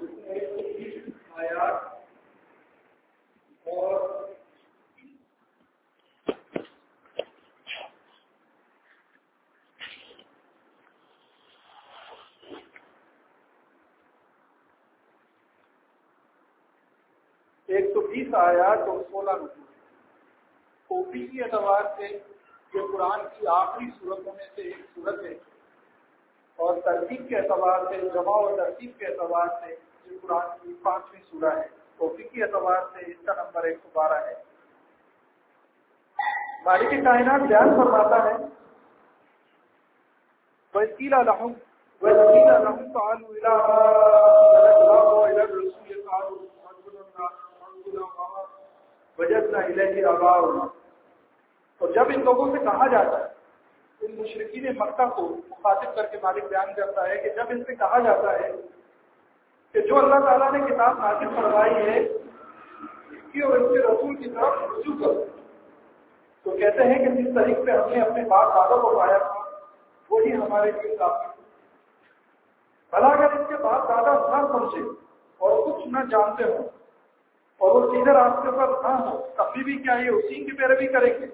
آیات اور 120 آیات اور 16 رکوع خوبی کے اعتبار سے یہ قرآن کی آخری صورتوں میں سے ایک صورت ہے، اور ترتیب کے اعتبار سے، جمع اور ترتیب کے اعتبار سے یہ قرآن کی 5ویں سورہ ہے۔ خوبی کے اعتبار سے اس کا نمبر 112 ہے۔ مالک کائنات بیان فرماتا ہے وَقِيلَ لَهُمْ تَعَالُوا إِلَىٰ مَا أَنزَلَ اللَّهُ وَإِلَى الرَّسُولِ قَالُوا حَسْبُنَا اللَّهُ وَنِعْمَ الْوَكِيلُ وَوَجَدْنَا إِلَيْهِ آبَاءَنَا۔ اور جب ان لوگوں سے کہا جاتا ہے، ان مشرکین مکہ کو مخاطب کر کے مالک بیان کرتا ہے کہ جب ان سے کہا جاتا ہے کہ جو اللہ تعالیٰ نے کتاب نازل فرمائی ہے اس کی اور اس کے رسول کی طرف رجوع کرو، تو کہتے ہیں کہ جس طریقے سے ہم نے اپنے باپ دادوں کو پایا تھا وہی ہمارے لیے کافی۔ بھلا اگر اس کے باپ دادا نہ سمجھے اور کچھ نہ جانتے ہوں اور وہ سیدھے راستے پر نہ ہو، تب بھی کیا یہ اسی کی پیروی کریں گے؟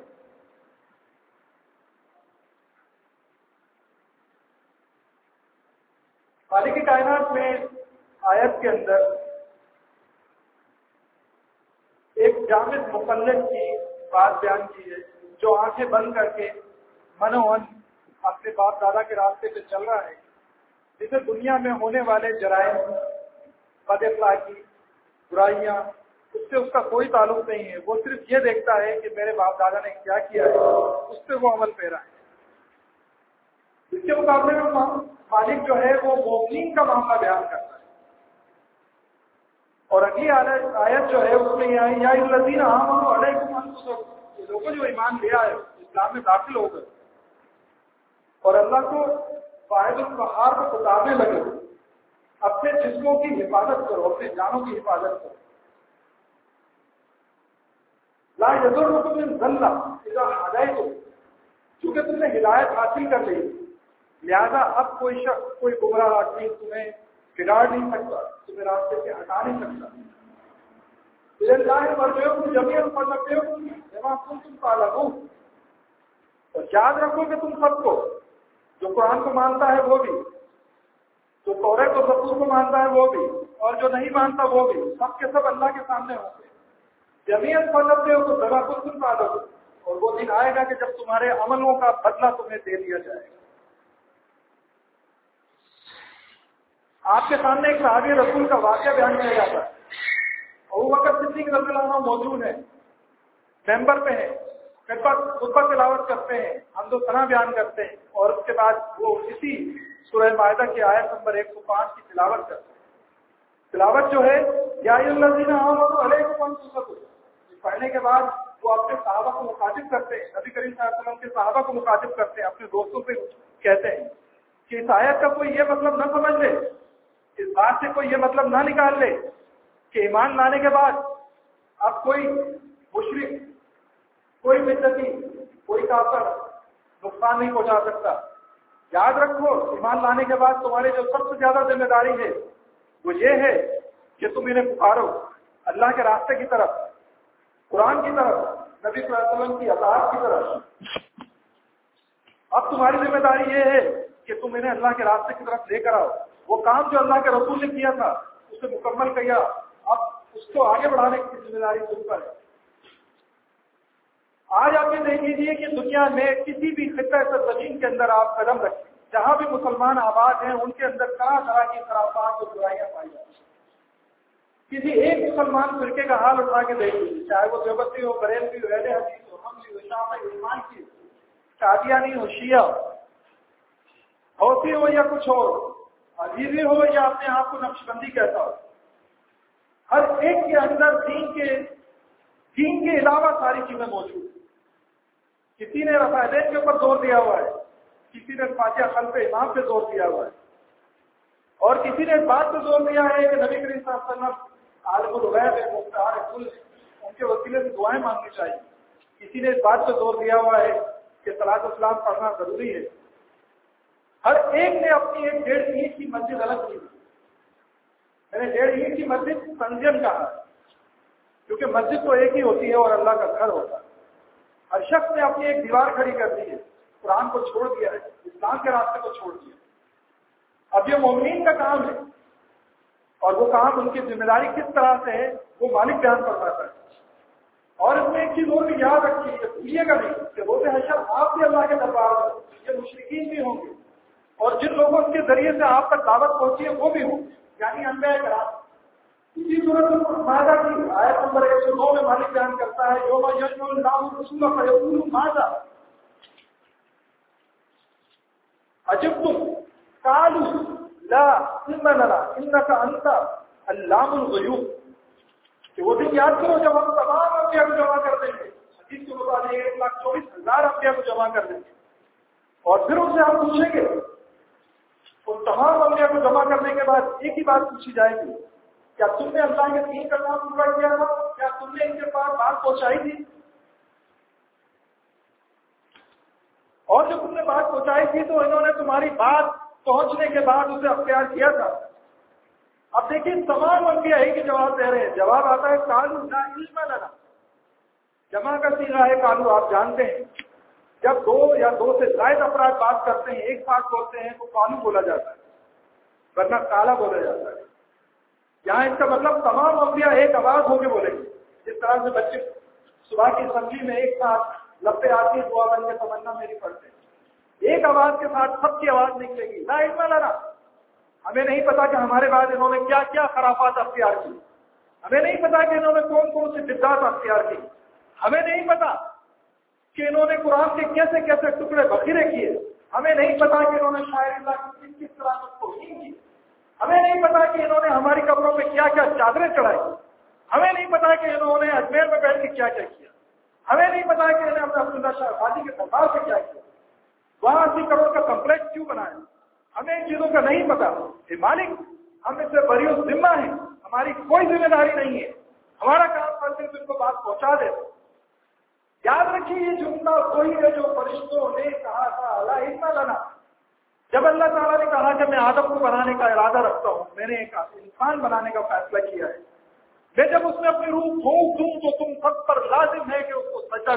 مالک کائنات میں آیت کے اندر ایک جامد مقلد کی بات بیان کی ہے، جو آنکھیں بند کر کے منوان اپنے باپ دادا کے راستے پہ چل رہا ہے، جسے دنیا میں ہونے والے جرائم، بد اخلاقی، برائیاں، اس سے اس کا کوئی تعلق نہیں ہے۔ وہ صرف یہ دیکھتا ہے کہ میرے باپ دادا نے کیا کیا ہے، اس پہ وہ عمل پیرا ہے۔ اس کے مقابلے میں مالک جو ہے وہ مومنین کا معاملہ بیان کرتا ہے، اور اگلی آیت جو ہے اس میں یہ آئی یا الذین آمنوا علیکم انفسکم، یہ لوگوں جو ایمان لے آئے، اسلام میں داخل ہو گئے اور اللہ کو واحد القہار کو پکارنے لگے، اپنے جسموں کی حفاظت کرو، اپنے جانوں کی حفاظت کرو۔ لا یضرکم من ضل اذا ہدیتم، چونکہ تم نے ہدایت حاصل کر لی لہذا اب کوئی شخص، کوئی گمراہ آدمی تمہیں بگاڑ نہیں سکتا، تمہیں راستے سے ہٹا نہیں سکتا۔ اور یاد رکھو کہ تم سب کو، جو قرآن کو مانتا ہے وہ بھی، جو توریت و زبور کو مانتا ہے وہ بھی، اور جو نہیں مانتا وہ بھی، سب کے سب اللہ کے سامنے ہوں گے۔ جمیعت پڑھتے ہو تو ذرا خود تم پا لو، اور وہ دن آئے گا کہ جب تمہارے عملوں کا بدلہ تمہیں دے دیا جائے گا۔ آپ کے سامنے ایک صحابی رسول کا واقعہ بیان کیا جاتا ہے، ابو بکر صدیق رضی اللہ عنہ موجود ہیں، ممبر پہ ہیں، خطبہ تلاوت کرتے ہیں، حمد و ثنا بیان کرتے ہیں، اور اس کے بعد وہ اسی سورہ مائدہ کی آیت نمبر 105 کی تلاوت کرتے ہیں۔ تلاوت جو ہے یا الذین آمنوا علیکم انفسکم، پڑھنے کے بعد وہ اپنے صحابہ کو مخاطب کرتے ہیں، نبی کریم صلی اللہ علیہ وسلم کے صحابہ کو مخاطب کرتے ہیں، اپنے دوستوں سے کہتے ہیں کہ اس آیت کا کوئی یہ مطلب نہ سمجھ لے، اس بات سے کوئی یہ مطلب نہ نکال لے کہ ایمان لانے کے بعد اب کوئی مشرک، کوئی بدعتی، کوئی کافر نقصان نہیں پہنچا سکتا۔ یاد رکھو ایمان لانے کے بعد تمہاری جو سب سے زیادہ ذمہ داری ہے وہ یہ ہے کہ تم انہیں پکارو اللہ کے راستے کی طرف، قرآن کی طرف، نبی صلی اللہ علیہ وسلم کی اطاعت کی طرف۔ اب تمہاری ذمہ داری یہ ہے کہ تم انہیں اللہ کے راستے کی طرف لے کر آؤ۔ وہ کام جو اللہ کے رسول نے کیا تھا اسے مکمل کیا، اب اس کو آگے بڑھانے کی ذمہ داری تم پر ہے۔ آج آپ یہ دیکھ لیجیے کہ دنیا میں کسی بھی خطہ زمین کے اندر آپ قدم رکھیں، جہاں بھی مسلمان آباد ہیں ان کے اندر طرح طرح کی خرافات اور برائیاں پائی جاتی ہیں۔ کسی ایک مسلمان فرقے کا حال اٹھا کے دیکھ لیجیے، چاہے وہ دیوبندی ہو، بریلوی ہو، اہل حدیث ہو، حملی ہو، شامی ہو، ایمان کی ہو، قادیانی ہو، شیعہ ہو، حوثی ہو یا کچھ اور، عزیزی ہو یا اپنے آپ کو نقشبندی کہتا ہو، ہر ایک کے اندر دین کے علاوہ ساری چیزیں موجود ہیں۔ کسی نے رفاعیت کے اوپر زور دیا ہوا ہے، کسی نے فاتحہ خلف امام پہ زور دیا ہوا ہے، اور کسی نے اس بات پہ زور دیا ہے کہ نبی کریم صلی اللہ علیہ وسلم عالم الغیب ہے، مختار کل، ان کے وسیلے سے دعائیں مانگنی چاہیے۔ کسی نے اس بات پہ زور دیا ہوا ہے کہ صلاۃ السلام پڑھنا ضروری ہے۔ ہر ایک نے اپنی ایک ڈیڑھ اینٹ کی مسجد الگ کی، میں نے 1.5 اینٹ کی مسجد تنظیم کہا، کیونکہ مسجد تو ایک ہی ہوتی ہے اور اللہ کا گھر ہوتا ہے۔ ہر شخص نے اپنی ایک دیوار کھڑی کر دی ہے، قرآن کو چھوڑ دیا ہے، اسلام کے راستے کو چھوڑ دیا۔ اب یہ مومنین کا کام ہے، اور وہ کام ان کی ذمہ داری کس طرح سے ہے وہ مالک بیان فرماتا ہے۔ اور اس میں ایک چیز اور بھی یاد رکھیے، یہ بھولیے گا نہیں کہ روز حشر آپ بھی اللہ کے دربار میں، یہ مشرکین بھی ہوں گے، اور جن لوگوں کے ذریعے سے آپ تک دعوت پہنچی ہے وہ بھی ہوں گے، یعنی انبیاء کرام۔ اسی صورت ماذا کی آیت نمبر 109 میں مالک بیان کرتا ہے، یوم یجمع اللہ الرسول فیقول ماذا اجبتم قالوا لا علم لنا انک انت علام الغیوب، کہ وہ دن یاد کرو جب ہم تمام انبیاء کو جمع کر دیں گے، حدیث کے مطابق 1,24,000 انبیاء کو جمع کر دیں گے، اور پھر ان سے ہم پوچھیں گے، ان تمام انبیاء کو جمع کرنے کے بعد ایک ہی بات پوچھی جائے گی، کیا تم نے اللہ کے دین کا نام پورا کیا تھا؟ کیا تم نے ان کے پاس بات پہنچائی تھی؟ اور جب تم نے بات پہنچائی تھی تو انہوں نے تمہاری بات پہنچنے کے بعد اسے اختیار کیا تھا۔ اب دیکھیے تمام انبیاء ہی کے جواب دے رہے ہیں، جواب آتا ہے قالوا لا علم لنا، جمع کا صیغہ ہے قالوا، آپ جانتے ہیں جب 2 یا 2 سے زائد افراد بات کرتے ہیں، ایک ساتھ بولتے ہیں تو قالوا بولا جاتا ہے، ورنہ قالا بولا جاتا ہے۔ یہاں اس کا مطلب تمام انبیاء ایک آواز ہو کے بولیں گے، جس طرح سے بچے صبح کی اسمبلی میں ایک ساتھ لپے آتی ہے دعا بن کے تمنا میری پڑھتے ہیں، ایک آواز کے ساتھ سب کی آواز نکلے گی، لا علم لنا، ہمیں نہیں پتا کہ ہمارے بعد انہوں نے کیا کیا خرافات اختیار کی، ہمیں نہیں پتا کہ انہوں نے کون کون سی بدعات اختیار کی، ہمیں نہیں پتا کہ انہوں نے قرآن کے کیسے کیسے ٹکڑے بخیرے کیے، ہمیں نہیں پتا کہ انہوں نے شاعر اللہ کی کس طرح سے توہین کی، ہمیں نہیں پتا کہ انہوں نے ہماری قبروں پہ کیا کیا چادریں چڑھائی، ہمیں نہیں پتا کہ انہوں نے اجمیر میں بیٹھ کے کیا کیا کیا، ہمیں نہیں پتا کہ انہوں نے اپنے عبداللہ شاہ غازی کے دربار سے کیا کیا، وہاں 80 کروڑ کا کمپلیکس کیوں بنایا، ہمیں ان چیزوں کا نہیں پتا۔ اے مالک، ہم اس سے بری ذمہ ہیں، ہماری کوئی ذمہ داری نہیں ہے، ہمارا کام صرف ان کو بات پہنچا دے۔ یاد رکھیے یہ جملہ وہی ہے جو فرشتوں نے کہا تھا لا علم لنا، جب اللہ تعالیٰ نے کہا کہ میں آدم کو بنانے کا ارادہ رکھتا ہوں، میں نے ایک انسان بنانے کا فیصلہ کیا ہے، میں جب اس میں اپنی روح پھونک دوں تو تم سب پر لازم ہے کہ اس کو سجدہ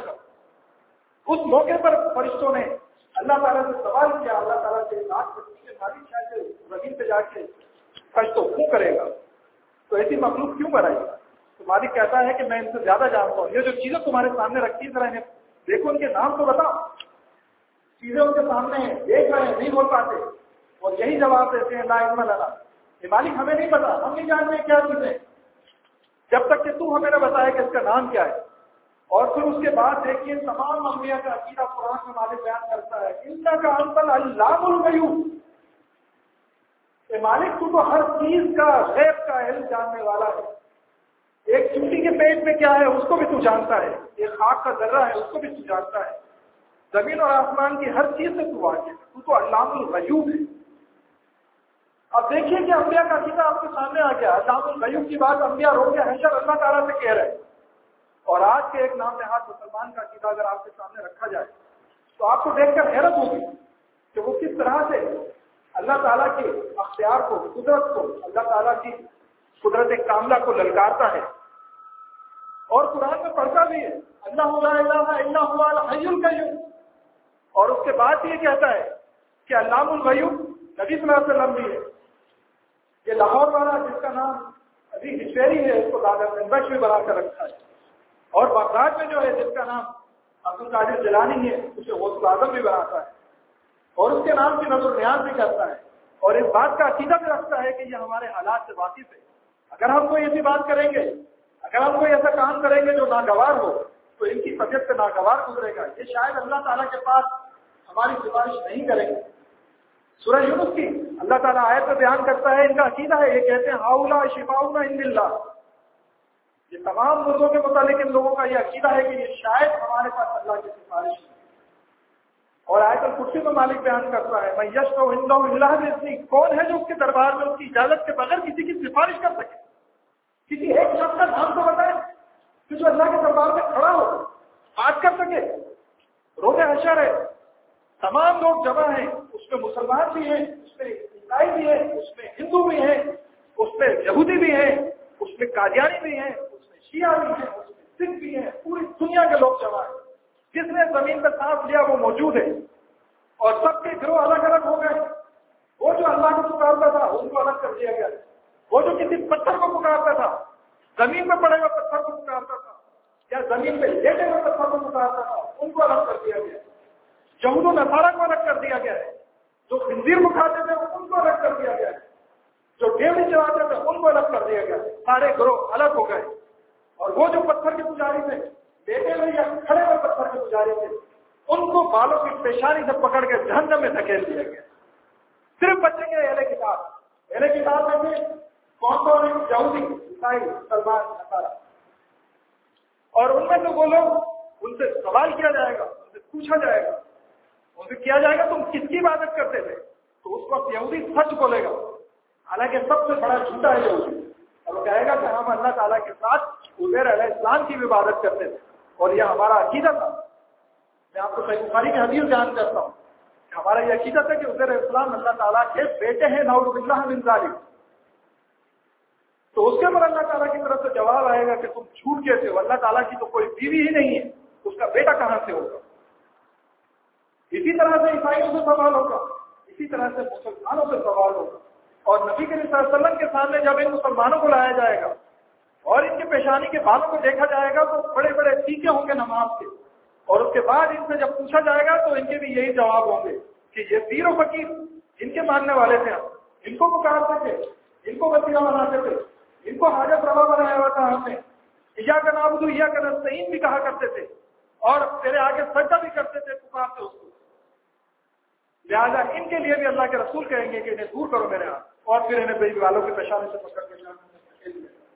کرو۔ اس موقع پر فرشتوں نے اللہ تعالیٰ سے سوال کیا، اللہ تعالیٰ سے بات کرتی ہے مالک شاید زمین پہ جا کے فرشتوں کیوں کرے گا، تو ایسی مخلوق کیوں بنائی گا؟ تو مالک کہتا ہے کہ میں ان سے زیادہ جانتا ہوں، یہ جو چیزیں تمہارے سامنے رکھی ذرا انہیں دیکھو، ان کے نام تو بتاؤ، چیزیں ان کے سامنے ہیں، دیکھ رہے ہیں، نہیں بول پاتے، اور یہی جواب دیتے ہیں لا علم لنا، یہ مالک ہمیں نہیں پتا، ہم نہیں جانتے کیا چیزیں، جب تک کہ تو ہمیں نہ بتایا کہ اس کا نام کیا ہے۔ اور پھر اس کے بعد دیکھیے تمام انبیاء کا عقیدہ قرآن میں مالک بیان کرتا ہے، انک انت علام الغیوب، کہ مالک تو ہر چیز کا غیب کا علم جاننے والا ہے، ایک چوٹی کے پیٹ میں کیا ہے اس کو بھی تو جانتا ہے، ایک خاک کا ذرہ ہے اس کو بھی تو جانتا ہے، زمین اور آسمان کی ہر چیز سے تو واقف ہے، تو علام الغیوب ہے۔ اب دیکھیے کہ انبیاء کا عقیدہ آپ کے سامنے آ گیا، علام الغیوب کی بات انبیاء روز حشر اللہ تعالیٰ سے کہہ رہے ہیں، اور آج کے ایک نام نہاد مسلمان کا عقیدہ اگر آپ کے سامنے رکھا جائے تو آپ کو دیکھ کر حیرت ہوگی کہ وہ کس طرح سے اللہ تعالیٰ کے اختیار کو، قدرت کو، اللہ تعالیٰ کی قدرت کاملہ کو للکارتا ہے، اور قرآن میں پڑھتا بھی ہے اللہ لا الہ الا هو الحی القیوم، اور اس کے بعد یہ کہتا ہے کہ علام الغیوب نبی صلی اللہ علیہ وسلم بھی ہے۔ یہ لاہور والا جس کا نام ابھی ہشیری ہے، اس کو دادا بخش بھی بنا کر رکھا ہے، اور بغداد میں جو ہے جس کا نام عبد القادر جیلانی ہے اسے غوث اعظم بھی بناتا ہے، اور اس کے نام کی نظر نیاز بھی کرتا ہے، اور اس بات کا عقیدہ بھی رکھتا ہے کہ یہ ہمارے حالات سے واقف ہے، اگر ہم کوئی ایسی بات کریں گے، اگر ہم کوئی ایسا کام کریں گے جو ناگوار ہو تو ان کی طبیعت سے ناگوار گزرے گا، یہ شاید اللہ تعالیٰ کے پاس ہماری سفارش نہیں کریں گے۔ سورہ یونس کی اللہ تعالیٰ آیت میں بیان کرتا ہے، ان کا عقیدہ ہے، یہ کہتے ہیں ہاؤلا شفاؤنا عند اللہ، یہ تمام مردوں کے متعلق ان لوگوں کا یہ عقیدہ ہے کہ یہ شاید ہمارے پاس اللہ کی سفارش ہے۔ اور آیت الکرسی میں مالک بیان کرتا ہے میں یشفع عنده الا باذنہ، کون ہے جو اس کے دربار میں اس کی اجازت کے بغیر کسی کی سفارش کر سکے، کسی ایک شخص کا نام تو بتائیں کہ جو اللہ کے دربار میں کھڑا ہو، بات کر سکے۔ روز حشر ہے، تمام لوگ جمع ہیں، اس میں مسلمان بھی ہیں، اس میں عیسائی بھی ہیں، اس میں ہندو بھی ہیں، اس میں یہودی بھی ہیں، اس میں قادیانی بھی ہیں، اس میں شیعہ بھی ہیں، اس میں سکھ بھی ہیں، پوری دنیا کے لوگ جمع ہیں۔ جس نے زمین پہ سانس لیا وہ موجود ہے، اور سب کے گروہ الگ الگ ہو گئے۔ وہ جو اللہ کو پکارتا تھا ان کو الگ کر دیا گیا، وہ جو کسی پتھر کو پکارتا تھا، زمین پہ پڑے ہوئے پتھر کو پکارتا تھا یا زمین پہ لیٹے ہوئے پتھر کو پکارتا تھا، ان کو الگ کر دیا گیا۔ یہود و نصارہ کو الگ کر دیا گیا ہے، جو خنزیر کو کھاتے تھے ان کو الگ کر دیا گیا ہے، جو ڈیوڑی چلاتے تھے ان کو الگ کر دیا گیا ہے۔ سارے گروہ الگ ہو گئے، اور وہ جو پتھر کے پجاری تھے، لیٹے ہوئے یا کھڑے ہوئے پتھر کے پجاری تھے، ان کو بالوں کی پیشانی سے پکڑ کے جہنم میں دھکیل دیا گیا۔ صرف بچیں گے اہل کتاب۔ اہل کتاب میں سے کون کون ہے؟ یہودی، عیسائی، مسلمان، نصارہ۔ اور ان میں سے وہ لوگ، ان سے سوال کیا جائے گا، ان سے پوچھا جائے گا، ان سے کیا جائے گا تم کس کی عبادت کرتے تھے؟ تو اس وقت یہودی سچ بولے گا، حالانکہ سب سے بڑا جھوٹا ہے یہودی، اور وہ کہے گا کہ ہم اللہ تعالیٰ کے ساتھ عزیر علیہ السلام کی بھی عبادت کرتے تھے، اور یہ ہمارا عقیدہ تھا۔ میں آپ کو صحیح بخاری کی حدیث بیان کرتا ہوں کہ ہمارا یہ عقیدہ ہے کہ عزیر علیہ السلام اللہ تعالیٰ کے بیٹے ہیں، نعوذ باللہ من ذالک۔ تو اس کے اوپر اللہ تعالیٰ کی طرف سے جواب آئے گا کہ تم جھوٹ کہتے ہو، اللہ تعالیٰ کی تو کوئی بیوی ہی نہیں ہے، اس کا بیٹا کہاں سے ہوگا؟ اسی طرح سے عیسائیوں سے سوال ہوگا، اسی طرح سے مسلمانوں سے سوال ہوگا، اور نبی کریم صلی اللہ علیہ وسلم کے سامنے جب ان مسلمانوں کو لایا جائے گا اور ان کے پیشانی کے بالوں کو دیکھا جائے گا تو بڑے بڑے ٹیکے ہوں گے نماز کے، اور اس کے بعد ان سے جب پوچھا جائے گا تو ان کے بھی یہی جواب ہوں گے کہ یہ پیر و فقیر ان کے ماننے والے تھے، ہم ان کو پکارتے تھے، ان کو وسیلہ بناتے تھے، ان کو حاجت روا بنایا ہوا تھا ہم نے، ایاک نعبد و ایاک نستعین بھی کہا کرتے تھے، اور تیرے آگے سجدہ بھی کرتے تھے، پکارتے اس کو۔ لہٰذا ان کے لیے بھی اللہ کے رسول کہیں گے کہ انہیں دور کرو میرے ہاتھ، اور پھر انہیں بیوی والوں کے پیشانے سے پکڑ کے جانا۔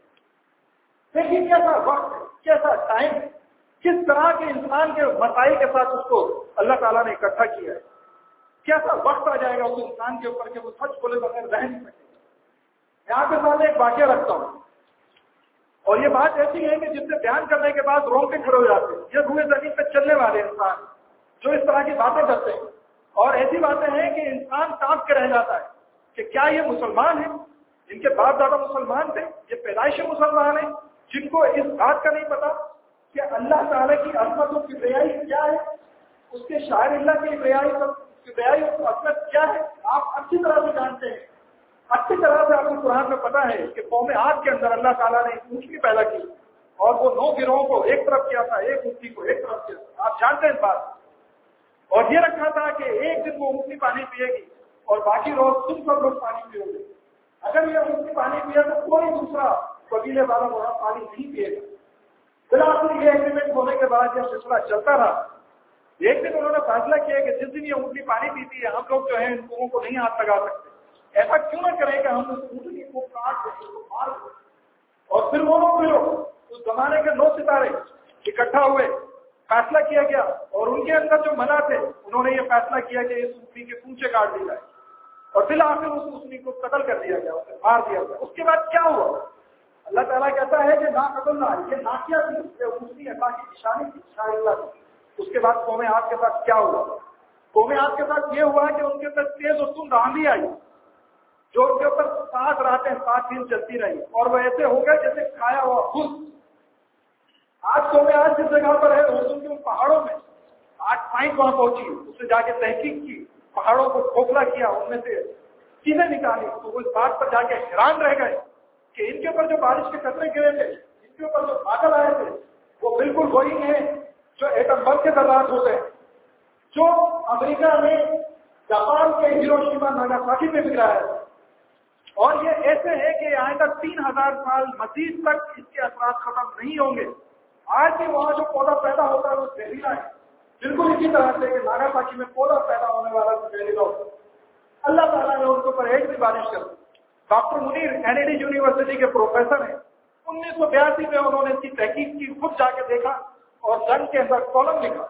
دیکھیے کیسا وقت، کیسا ٹائم، کس طرح کے انسان کے مسائل کے ساتھ اس کو اللہ تعالیٰ نے اکٹھا کیا ہے۔ کیسا وقت آ جائے گا اس انسان کے اوپر کہ وہ سچ بولے بغیر رہ نہیں سکے۔ میں آپ کے سامنے ایک واقعہ رکھتا ہوں، اور یہ بات ایسی ہے کہ جس سے بیان کرنے کے بعد رونگٹے کھڑے ہو جاتے ہیں۔ یہ روئے زمین پہ چلنے والے انسان جو اس طرح کی باتیں کرتے ہیں، اور ایسی باتیں ہیں کہ انسان کانپ کے رہ جاتا ہے کہ کیا یہ مسلمان ہیں؟ جن کے باپ دادا مسلمان تھے، یہ پیدائشی مسلمان ہیں، جن کو اس بات کا نہیں پتا کہ اللہ تعالیٰ کی عظمت و کبریائی کیا ہے، اس کے شاعر اللہ کی کبریائی و عظمت کیا ہے، آپ اچھی طرح سے جانتے ہیں۔ اچھی طرح سے آپ کو قرآن میں پتا ہے کہ قوم عاد کے اندر اللہ تعالیٰ نے ایک اونٹنی پیدا کی، اور وہ 9 گروہوں کو ایک طرف کیا تھا، ایک اونٹنی کو ایک طرف کیا تھا، آپ جانتے ہیں اس بات، اور یہ رکھا تھا کہ ایک دن وہ اونٹنی پانی پیے گی اور باقی روز تم سب لوگ پانی پیو گے۔ اگر یہ اونٹنی پانی پیا تو کوئی دوسرا قبیلے والا وہاں پانی نہیں پیے گا۔ بالآخر یہ ایگریمنٹ ہونے کے بعد جب سلسلہ چلتا رہا، ایک دن انہوں نے فیصلہ کیا کہ جس دن یہ اونٹنی پانی پیتی ہے ہم لوگ جو ہیں ان کنویں کو نہیں ہاتھ لگا سکتے، ایسا کیوں نہ کریں کہ ہم اس اونٹنی کو کاٹ دیں، اس کو مار دیں۔ اور پھر وہ لوگ اس زمانے کے 9 ستارے اکٹھا ہوئے، فیصلہ کیا گیا، اور ان کے اندر جو منا تھے انہوں نے یہ فیصلہ کیا کہ اس اونٹنی کے پونچھے کاٹ دی جائے، اور بالآخر اس اونٹنی کو قتل کر دیا گیا، اسے مار دیا گیا۔ اس کے بعد کیا ہوا؟ اللہ تعالیٰ کہتا ہے کہ نا قتل نہ، یہ ناکیہ تھی، یہ اونٹنی اللہ کی نشانی تھی، شاعر اللہ کی۔ اس کے بعد قوم عاد کے ساتھ کیا ہوا؟ قوم عاد کے ساتھ یہ ہوا کہ ان کے اندر تیز و تند آندھی آئی، جو ان کے اوپر 7 راتیں 7 دن چلتی رہی، اور وہ ایسے ہو گئے جیسے کھایا ہوا خود۔ آج قوم عاد جس جگہ پر ہے اردن کے پہاڑوں میں، آج سائنس وہاں پہنچی، اس نے جا کے تحقیق کی، پہاڑوں کو کھوکھلا کیا، ان میں سے چیزیں نکالی، تو وہ اس بات پر جا کے حیران رہ گئے کہ ان کے اوپر جو بارش کے قطرے گرے تھے، ان کے اوپر جو بادل آئے تھے، وہ بالکل وہی ہیں جو ایٹم بم کے ذرات ہوتے ہیں، جو امریکہ میں جاپان کے ہیروشیما ناگاساکی میں گرا ہے، اور یہ ایسے ہے کہ آئندہ 3000 سال مزید تک اس کے اثرات ختم نہیں ہوں گے۔ آج بھی وہاں جو پودا پیدا ہوتا ہے وہ زہریلا ہے، بالکل اسی طرح سے کہ ناگاساکی میں پودا پیدا ہونے والا زہریلا ہوتا ہے۔ اللہ تعالیٰ نے ان کے اوپر ایک بھی بارش کر دی۔ ڈاکٹر منیر کینیڈی یونیورسٹی کے پروفیسر ہیں، 1982 میں انہوں نے اس کی تحقیق کی، خود جا کے دیکھا اور جنگ کے اندر کالم لکھا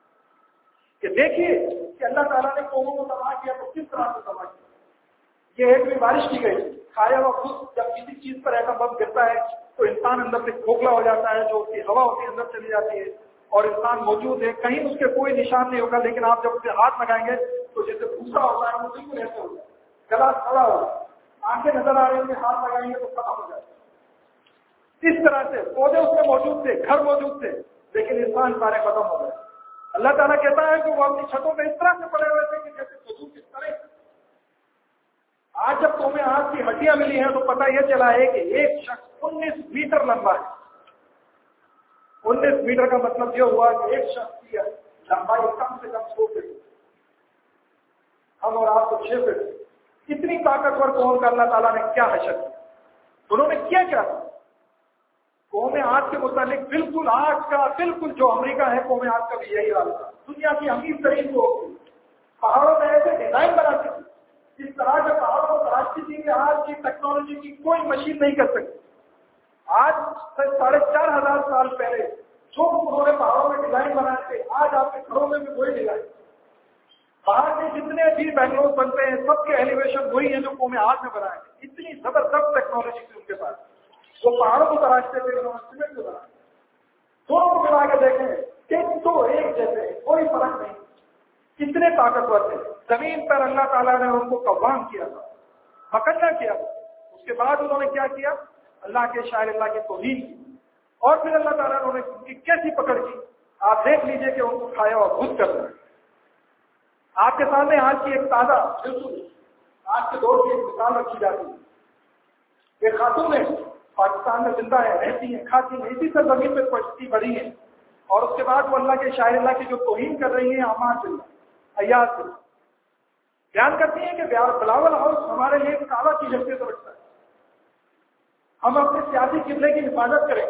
کہ دیکھیے کہ اللہ تعالیٰ نے قوموں کو تباہ کیا تو کس طرح سے تباہ کیا۔ یہ ایک بھی بارش کی گئی، کھایا ہوا خود جب کسی چیز پر ایٹم بم گرتا ہے تو انسان اندر سے کھوکھلا ہو جاتا ہے، جو اس کی ہوا ہوتی ہے اندر چلی جاتی ہے، اور انسان موجود ہے، کہیں اس کے کوئی نشان نہیں ہوگا، لیکن آپ جب اسے ہاتھ لگائیں گے تو جیسے بھوسا ہوتا ہے وہ بالکل ایسے ہوگا، گلا کھڑا ہوگا۔ آنکھیں نظر آ رہی ہیں، ہاتھ لگائیں گے تو ختم ہو جائے. اس طرح سے پودے اس میں موجود تھے، گھر موجود تھے، لیکن انسان سارے ختم ہو گئے. اللہ تعالیٰ کہتا ہے کہ وہ اپنی چھتوں پہ اس طرح سے پڑے ہوئے تھے کہ جیسے خطوط کس طرح. آج جب تمہیں آج کی ہڈیاں ملی ہیں تو پتہ یہ چلا ہے کہ ایک شخص 19 میٹر لمبا ہے. 19 میٹر کا مطلب یہ ہوا کہ ایک شخص کی لمبائی کم سے کم 100 فٹ، ہم اور آپ کو 6 فٹ. اتنی طاقتور قوم کا اللہ تعالیٰ نے کیا حشر کیا. انہوں نے کیا کیا تھا؟ قوم آج کے متعلق بالکل آج کا بالکل جو امریکہ ہے، قوم آج کا بھی یہی حال تھا. دنیا کی امیر ترین کو پہاڑوں میں ایسے ڈیزائن بناتی تھی، اس طرح کے پہاڑوں کو تراشتی تھی کہ آج کی ٹیکنالوجی کی کوئی مشین نہیں کر سکتی. آج سے 4,500 سال پہلے جو انہوں نے پہاڑوں میں ڈیزائن بنائے تھے، آج آپ کے گھروں میں بھی وہی ڈیزائن. باہر کے جتنے بھی بنگلور بنتے ہیں سب کے ایلیویشن وہی ہیں جو قوم آج میں بنائے تھے. اتنی زبردست ٹیکنالوجی تھی ان کے پاس. وہ پہاڑوں کو تراشتے تھے، انہوں نے سیمنٹ کو بنایا. دونوں کو ملا کے دیکھیں کہ تو ایک جیسے، کوئی فرق نہیں. کتنے طاقتور تھے. زمین پر اللہ تعالیٰ نے ان کو قوام کیا تھا، مکنا کیا تھا. اس کے بعد انہوں نے کیا کیا؟ اللہ کے شاعر اللہ کی توہین کی. اور پھر اللہ تعالیٰ نے ان کی کیسی پکڑ کی آپ دیکھ لیجئے کہ ان کو کھایا اور خود کر دیا. آپ کے سامنے آج کی ایک تازہ بالکل آج کے دور کی ایک مثال رکھی جاتی ہے. ایک خاتون ہے، پاکستان میں زندہ ہے، رہتی ہیں، کھاتی ہیں، اسی سے زمین پہ پڑتی بڑی ہیں. اور اس کے بعد وہ اللہ کے شاعر اللہ کی جو توہین کر رہی ہیں، امان سے ایاز سے بیان کرتی ہیں کہ بلاول ہاؤس ہمارے لیے کعبہ کی حیثیت رکھتا ہے. ہم اپنے سیاسی قبلے کی حفاظت کریں.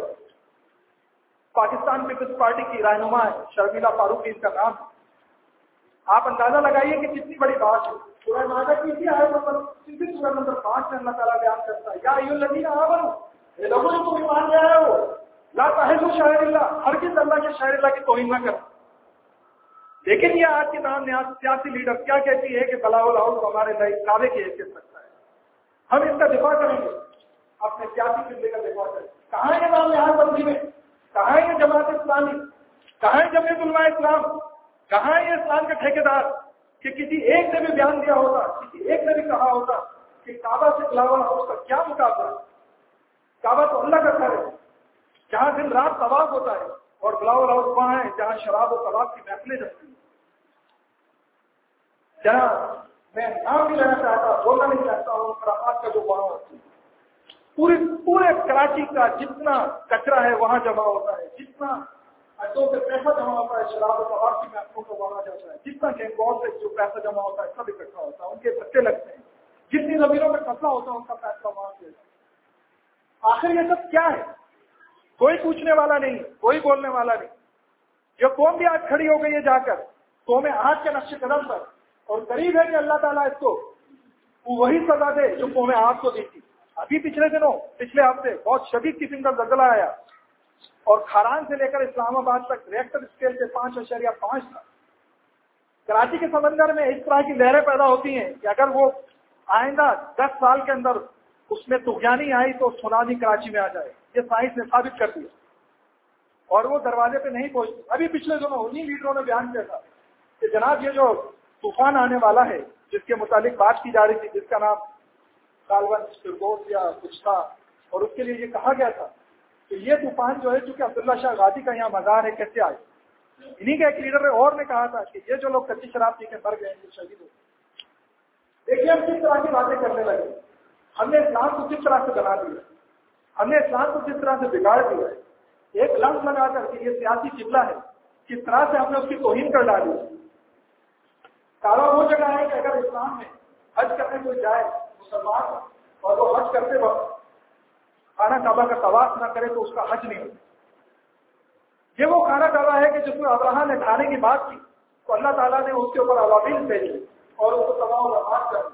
پاکستان پیپلز پارٹی کی رہنما ہے شرمیلا فاروقی ان کا نام ہے. آپ اندازہ لگائیے کہ کتنی بڑی بات ہے. سورہ مائدہ کی اسی آیت سورہ نمبر 5 میں اللہ تعالیٰ بیان کرتا ہے، یا ایھا الذین آمنوا، اے لوگوں جو تم ایمان لے آئے ہو، لا تحلوا شعائر اللہ، ہرگز اللہ کے شاعر اللہ کی توہین نہ کرو. لیکن یہ آج کے نام نیاز سیاسی لیڈر کیا کہتی ہے کہ بلاول ہاؤس ہمارے نئے کعبے کی حیثیت رکھتا ہے، ہم اس کا دفاع کریں گے، اپنے سیاسی قبلے کا دفاع کریں. کہاں ہے نام نیاز بندی میں؟ کہاں ہے جماعت اسلامی؟ کہاں ہے جمعیت علماء اسلام؟ کہاں ہے یہ اسلام کے ٹھیکیدار کہ کسی ایک نے بھی بیان دیا ہوتا، کسی ایک نے بھی کہا ہوتا کہ کعبہ سے بلاول ہاؤس کا کیا مقابلہ؟ کعبہ تو اللہ کا گھر ہے جہاں دن رات طواف ہوتا ہے، اور بلاول ہاؤس وہاں ہے جہاں شراب و طواف کی محفلیں جمتی ہیں. جہاں میں نام نہیں لینا چاہتا، بولنا نہیں چاہتا ہوں، خرافات کا جو وہاں ہوتی ہے. پورے کراچی کا جتنا کچرا ہے وہاں جمع ہوتا ہے، جتنا اڈوں سے پیسہ جمع ہوتا ہے شراب و طواف کی محفلوں کو وہاں جاتا ہے، جتنا گینگوں سے جو پیسہ جمع ہوتا ہے سب اکٹھا ہوتا ہے، ان کے بچے لگتے ہیں، جتنی زمینوں میں قبضہ ہوتا ہے ان کا پیسہ وہاں سے. آخر یہ سب کیا ہے؟ کوئی پوچھنے والا نہیں، کوئی بولنے والا نہیں. یہ قوم بھی آج کھڑی ہو گئی ہے جا کر قوم آج کے نقش قدم پر، اور قریب ہے کہ اللہ تعالیٰ اس کو وہی سزا دے جو قوم آج کو دی تھی. ابھی پچھلے ہفتے بہت شدید قسم کا زلزلہ آیا، اور کھاران سے لے کر اسلام آباد تک ریکٹر اسکیل کے 5.5 تھا. کراچی کے سمندر میں اس طرح کی لہریں پیدا ہوتی ہیں کہ اگر وہ آئندہ 10 سال کے اندر اس میں طغیانی آئی تو سونامی کراچی میں آ جائے. یہ سائنس نے ثابت کر دیا، اور وہ دروازے پہ نہیں پہنچتی. ابھی پچھلے دنوں انہی لیڈروں نے بیان کیا تھا کہ جناب یہ جو طوفان آنے والا ہے جس کے متعلق بات کی جا رہی تھی، جس کا نام کالون فردوس یا کچھ تھا، اور اس کے لیے یہ کہا گیا تھا کہ یہ طوفان جو ہے چونکہ عبداللہ شاہ غازی کا یہاں مزار ہے، کیسے آئے. انہی کا ایک لیڈر اور نے کہا تھا کہ یہ جو لوگ کچی شراب پی کے مر گئے ہیں یہ شہید ہو. دیکھیے ہم کس طرح کی باتیں کرنے لگے. ہم نے اسلام کو کس طرح سے بنا دیا، ہم نے اسلام کو کس طرح سے بگاڑ دیا ہے. ایک لفظ لگا کر کہ یہ سیاسی قبلہ ہے، کس طرح سے ہم نے اس کی توہین کر ڈالی. کعبہ وہ جگہ ہے کہ اگر اسلام میں حج کرنے کوئی جائے مسلمان اور وہ حج کرتے وقت خانہ کعبہ کا طواف نہ کرے تو اس کا حج نہیں ہوتا. یہ وہ خانہ کعبہ ہے کہ جس میں ابراہیم نے ڈھانے کی بات کی تو اللہ تعالیٰ نے اس کے اوپر عوامل بھیجے اور اس کو تباہ و برباد کر دیا.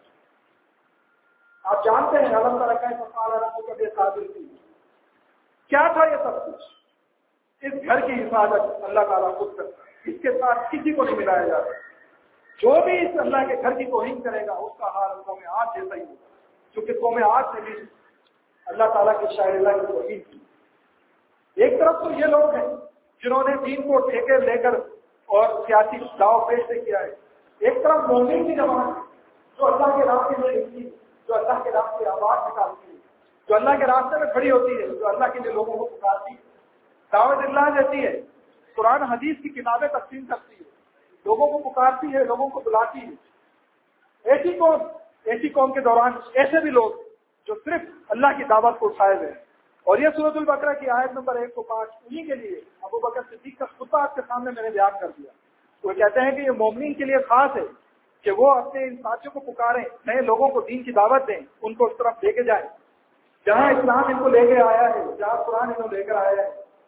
آپ جانتے ہیں علم تعالیٰ کا فقال رب کا بے قادر تھی. کیا تھا یہ سب کچھ؟ اس گھر کی حفاظت اللہ تعالیٰ خود کرتا ہے، اس کے ساتھ کسی کو نہیں ملایا جاتا. جو بھی اس اللہ کے گھر کی توہین کرے گا اس کا حال قوم عاد جیسا ہی ہوگا، کیونکہ قوم عاد نے بھی اللہ تعالیٰ کے شاعر اللہ کی توہین کی. ایک طرف تو یہ لوگ ہیں جنہوں نے دین کو ٹھیکے لے کر اور سیاسی داؤ پیش سے کیا ہے، ایک طرف مومن کی جماعت جو اللہ کے راستے میں لکھی، جو اللہ کے راستے آواز نکالتی ہے، جو اللہ کے راستے میں کھڑی ہوتی ہے، جو اللہ کے لیے لوگوں کو پکارتی ہے، دعوت اللہ دیتی ہے، قرآن حدیث کی کتابیں تقسیم کرتی ہے، لوگوں کو پکارتی ہے، لوگوں کو بلاتی ہے۔ ایسی قوم کے دوران ایسے بھی لوگ جو صرف اللہ کی دعوت کو اٹھائے ہوئے ہیں۔ اور یہ سورۃ البقرہ کی آیت نمبر 105 انہی کے لیے ابو بکر صدیق کا خطبہ آپ کے سامنے میں نے بیان کر دیا۔ وہ کہتے ہیں کہ یہ مومنین کے لیے خاص ہے کہ وہ اپنے ان ساتھیوں کو پکاریں، نئے لوگوں کو دین کی دعوت دیں، ان کو اس طرف لے کے جائیں جہاں اسلام ان کو لے کے آیا ہے، جہاں قرآن ان کو لے کر آیا ہے۔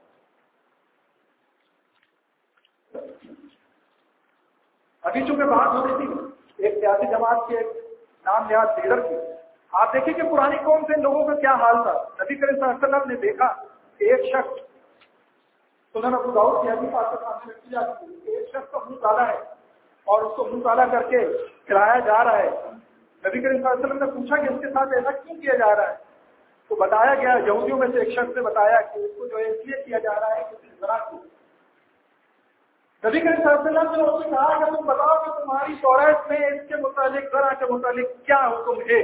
ابھی چونکہ بات ہو رہی تھی ایک سیاسی جماعت کے نام نہاد لیڈر کی، آپ دیکھیں کہ پرانی قوم سے لوگوں کا کیا حال تھا۔ نبی کریم صلی اللہ علیہ وسلم نے دیکھا کہ ایک شخص سنن ابو داؤد کی حدیث آپ کے سامنے رکھی جاتی ہے کہ ایک شخص کا منہ کالا ہے اور اس کو منہ کالا کر کے کھلایا جا رہا ہے۔ نبی کریم صلی اللہ علیہ وسلم نے پوچھا کہ اس کے ساتھ ایسا کیوں کیا جا رہا ہے؟ تو بتایا گیا، یہودیوں میں سے ایک شخص نے بتایا کہ اس کو جو ہے اس لیے کیا جا رہا ہے کہ اس نے زنا کی۔ نبی کریم صلی اللہ علیہ وسلم نے اس سے کہا کہ تم بتاؤ کہ تمہاری توریت میں اس کے متعلق زنا کے متعلق کیا حکم ہے؟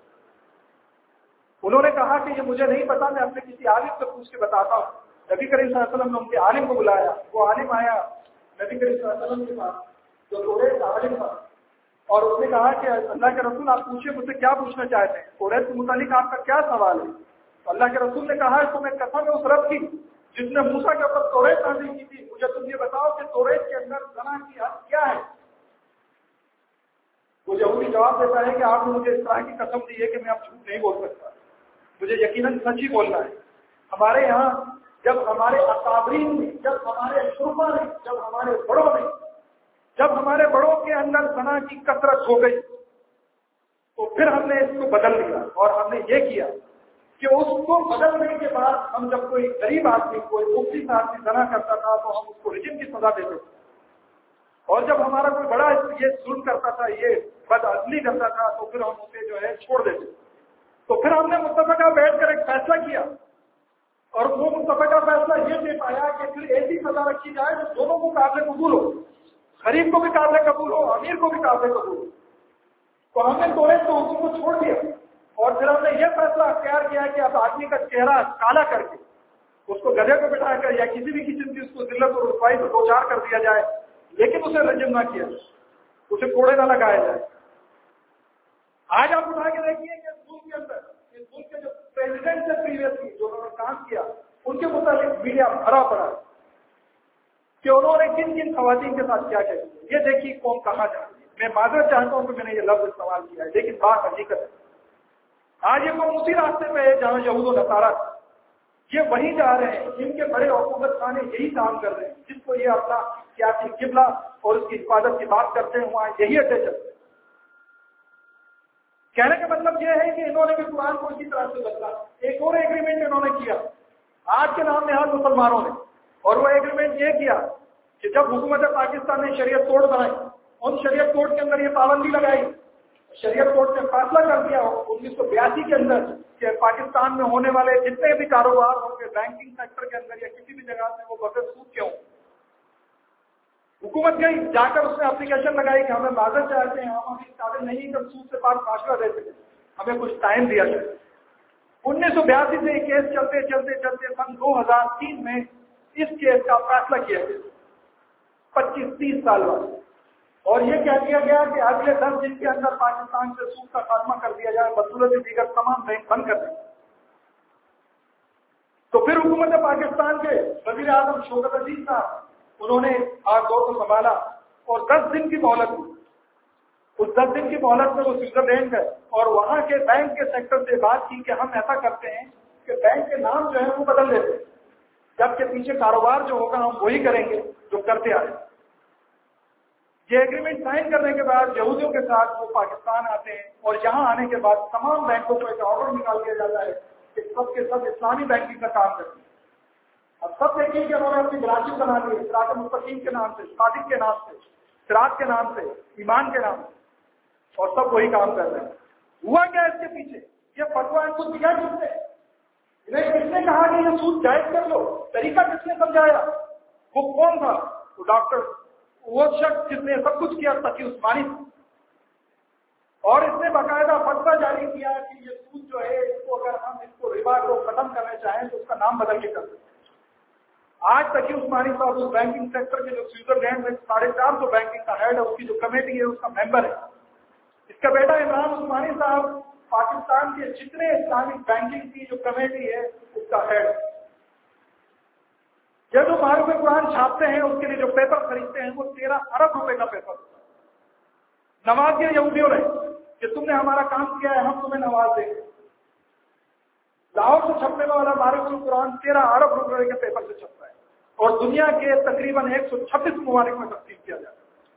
انہوں نے کہا کہ یہ مجھے نہیں پتا، میں اپنے کسی عالم سے پوچھ کے بتاتا ہوں۔ نبی کریم صلی اللہ علیہ وسلم نے ان کے عالم کو بلایا، وہ عالم آیا نبی کریم صلی اللہ علیہ وسلم کے پاس جو توریت کا عالم تھا، اور اس نے کہا کہ اللہ کے رسول آپ پوچھیں، مجھ سے کیا پوچھنا چاہتے ہیں، توریت کے متعلق آپ کا کیا سوال ہے؟ تو اللہ کے رسول نے کہا تو میں قسم ہے اس رب کی جس نے موسیٰ کے اوپر توریت نازل کی تھی، مجھے تم یہ بتاؤ کہ توریت کے اندر زنا کی حد کیا ہے؟ وہ یہودی جواب دیتا ہے کہ آپ نے مجھے اس طرح کی قسم دی ہے کہ میں اب جھوٹ نہیں بول سکتا، مجھے یقیناً سچ ہی بولنا ہے۔ ہمارے یہاں جب ہمارے اکابرین نے، جب ہمارے شرما نے، جب ہمارے بڑوں نے، جب ہمارے بڑوں کے اندر زنا کی کثرت ہو گئی تو پھر ہم نے اس کو بدل دیا، اور ہم نے یہ کیا کہ اس کو بدلنے کے بعد ہم جب کوئی غریب آدمی، کوئی مفتی آدمی زنا کرتا تھا تو ہم اس کو رجم کی سزا دیتے تھے، اور جب ہمارا کوئی بڑا یہ ظلم کرتا تھا، یہ بدعدلی کرتا تھا تو پھر ہم اسے جو ہے چھوڑ دیتے تھے۔ تو پھر ہم نے متفقہ بیٹھ کر ایک فیصلہ کیا، اور وہ متفقہ فیصلہ یہ دے پایا کہ پھر ایسی سزا رکھی جائے جو دونوں کو قابل قبول ہو، غریب کو بھی قابل قبول ہو، امیر کو بھی قابل قبول ہو۔ تو ہم نے توریت کے حکم کو چھوڑ دیا، اور پھر ہم نے یہ فیصلہ اختیار کیا کہ اب آدمی کا چہرہ کالا کر کے اس کو گدھے کو بٹھا کر یا کسی بھی قسم کی اس کو ذلت اور رسوائی سے دو چار کر دیا جائے، لیکن اسے رجم نہ کیا، اسے کوڑے نہ لگایا جائے۔ آج آپ اٹھا کے دیکھیے کہ اس ملک کے اندر، اس ملک کے جو پریزیڈنٹ سے پریویسلی جو انہوں نے کام کیا، ان کے متعلق میڈیا بھرا پڑا کہ انہوں نے کن کن خواتین کے ساتھ کیا کیا۔ یہ دیکھیے قوم کہاں جا رہی ہے۔ میں معذرت چاہتا ہوں کہ میں نے یہ لفظ استعمال کیا ہے، لیکن بات حقیقت ہے۔ آج یہ قوم اسی راستے پہ ہے جہاں یہود و نصارہ، یہ وہیں جا رہے ہیں، جن کے بڑے حکومت خانے یہی کام کر رہے ہیں، جس کو یہ اپنا سیاسی قبلہ اور اس کی حفاظت کی بات کرتے ہیں، وہاں یہی اڈے چلتے ہیں۔ کہنے کا مطلب یہ ہے کہ انہوں نے بھی قرآن کو اسی طرح سے بدلا۔ ایک اور ایگریمنٹ انہوں نے کیا آج کے نام نہاد مسلمانوں نے، اور وہ ایگریمنٹ یہ کیا کہ جب حکومت پاکستان نے شریعت کوڈ بنائی، ان شریعت کوڈ کے اندر یہ پابندی لگائی، شریعت کوڈ نے فیصلہ کر دیا 1982 کے اندر کہ پاکستان میں ہونے والے جتنے بھی کاروبار ہوں گے بینکنگ سیکٹر کے اندر یا کسی بھی جگہ میں، وہ بغیر سود کے ہوں۔ حکومت گئی جا کر اس نے اپلیکیشن لگائی کہ ہمیں معذرت چاہتے ہیں، ہم ابھی قابل نہیں کہ سود سے پاک معاشرہ دے سکے، ہمیں کچھ ٹائم دیا جائے۔ 1982 سے یہ کیس چلتے چلتے چلتے سن 2003 میں اس کیس کا فیصلہ کیا گیا، 25-30 سال بعد، اور یہ کہہ دیا گیا کہ اگلے 10 دن کے اندر پاکستان سے سود کا خاتمہ کر دیا جائے، بدصورت دیگر تمام بینک بند کر دیں۔ تو پھر حکومت پاکستان کے وزیر اعظم شوکت عزیز صاحب، انہوں نے آج دور کو سنبھالا اور 10 دن کی مہلت دی۔ اس 10 دن کی مہلت میں وہ سوئٹزرلینڈ گئے اور وہاں کے بینک کے سیکٹر سے بات کی کہ ہم ایسا کرتے ہیں کہ بینک کے نام جو ہے وہ بدل دیتے ہیں، جبکہ پیچھے کاروبار جو ہوگا ہم وہی کریں گے جو کرتے آئے۔ یہ ایگریمنٹ سائن کرنے کے بعد یہودیوں کے ساتھ وہ پاکستان آتے ہیں، اور یہاں آنے کے بعد تمام بینکوں کو ایک آرڈر نکال دیا جاتا ہے کہ سب کے سب اسلامی بینکنگ کا کام کرتے ہیں۔ اب سب دیکھیے کہ انہوں نے اپنی برانچز بنا لی، صراط مستقیم کے نام سے، صادق کے نام سے، صراط کے نام سے، ایمان کے نام سے، اور سب وہی کام کر رہے ہیں۔ ہوا کیا اس کے پیچھے؟ یہ فتویٰ ان کو دیا کس نے؟ انہیں کس نے کہا کہ یہ سود جائز کر لو؟ طریقہ کس نے سمجھایا؟ وہ کون تھا؟ وہ ڈاکٹر، وہ شخص جس نے سب کچھ کیا، تقی عثمانی تھا۔ اور اس نے باقاعدہ فتویٰ جاری کیا کہ یہ سود جو ہے اس کو اگر ہم اس کو ربا کو ختم کرنا چاہیں تو اس کا نام بدل کے کر سکتے ہیں۔ آج تک ہی عثمانی صاحب اس بینکنگ سیکٹر کے جو سوئٹزرلینڈ میں 450 بینکنگ کا ہیڈ ہے، اس کی جو کمیٹی ہے اس کا ممبر ہے۔ اس کا بیٹا عمران عثمانی صاحب پاکستان کے جتنے اسلامک بینکنگ کی جو کمیٹی ہے اس کا ہیڈ ہے۔ یہ جو معروف قرآن چھاپتے ہیں اس کے لیے جو پیپر خریدتے ہیں وہ 13 ارب روپے کا پیپر ہوتا ہے۔ نواز دیا یہودیوں نے کہ تم نے ہمارا کام کیا ہے، ہم تمہیں نواز دیں گے۔ لاہور سے چھپنے والا معروف القرآن 13 ارب روپے کے پیپر سے چھپتا ہے اور دنیا کے تقریباً 126 ممالک میں تقسیم کیا جاتا ہے۔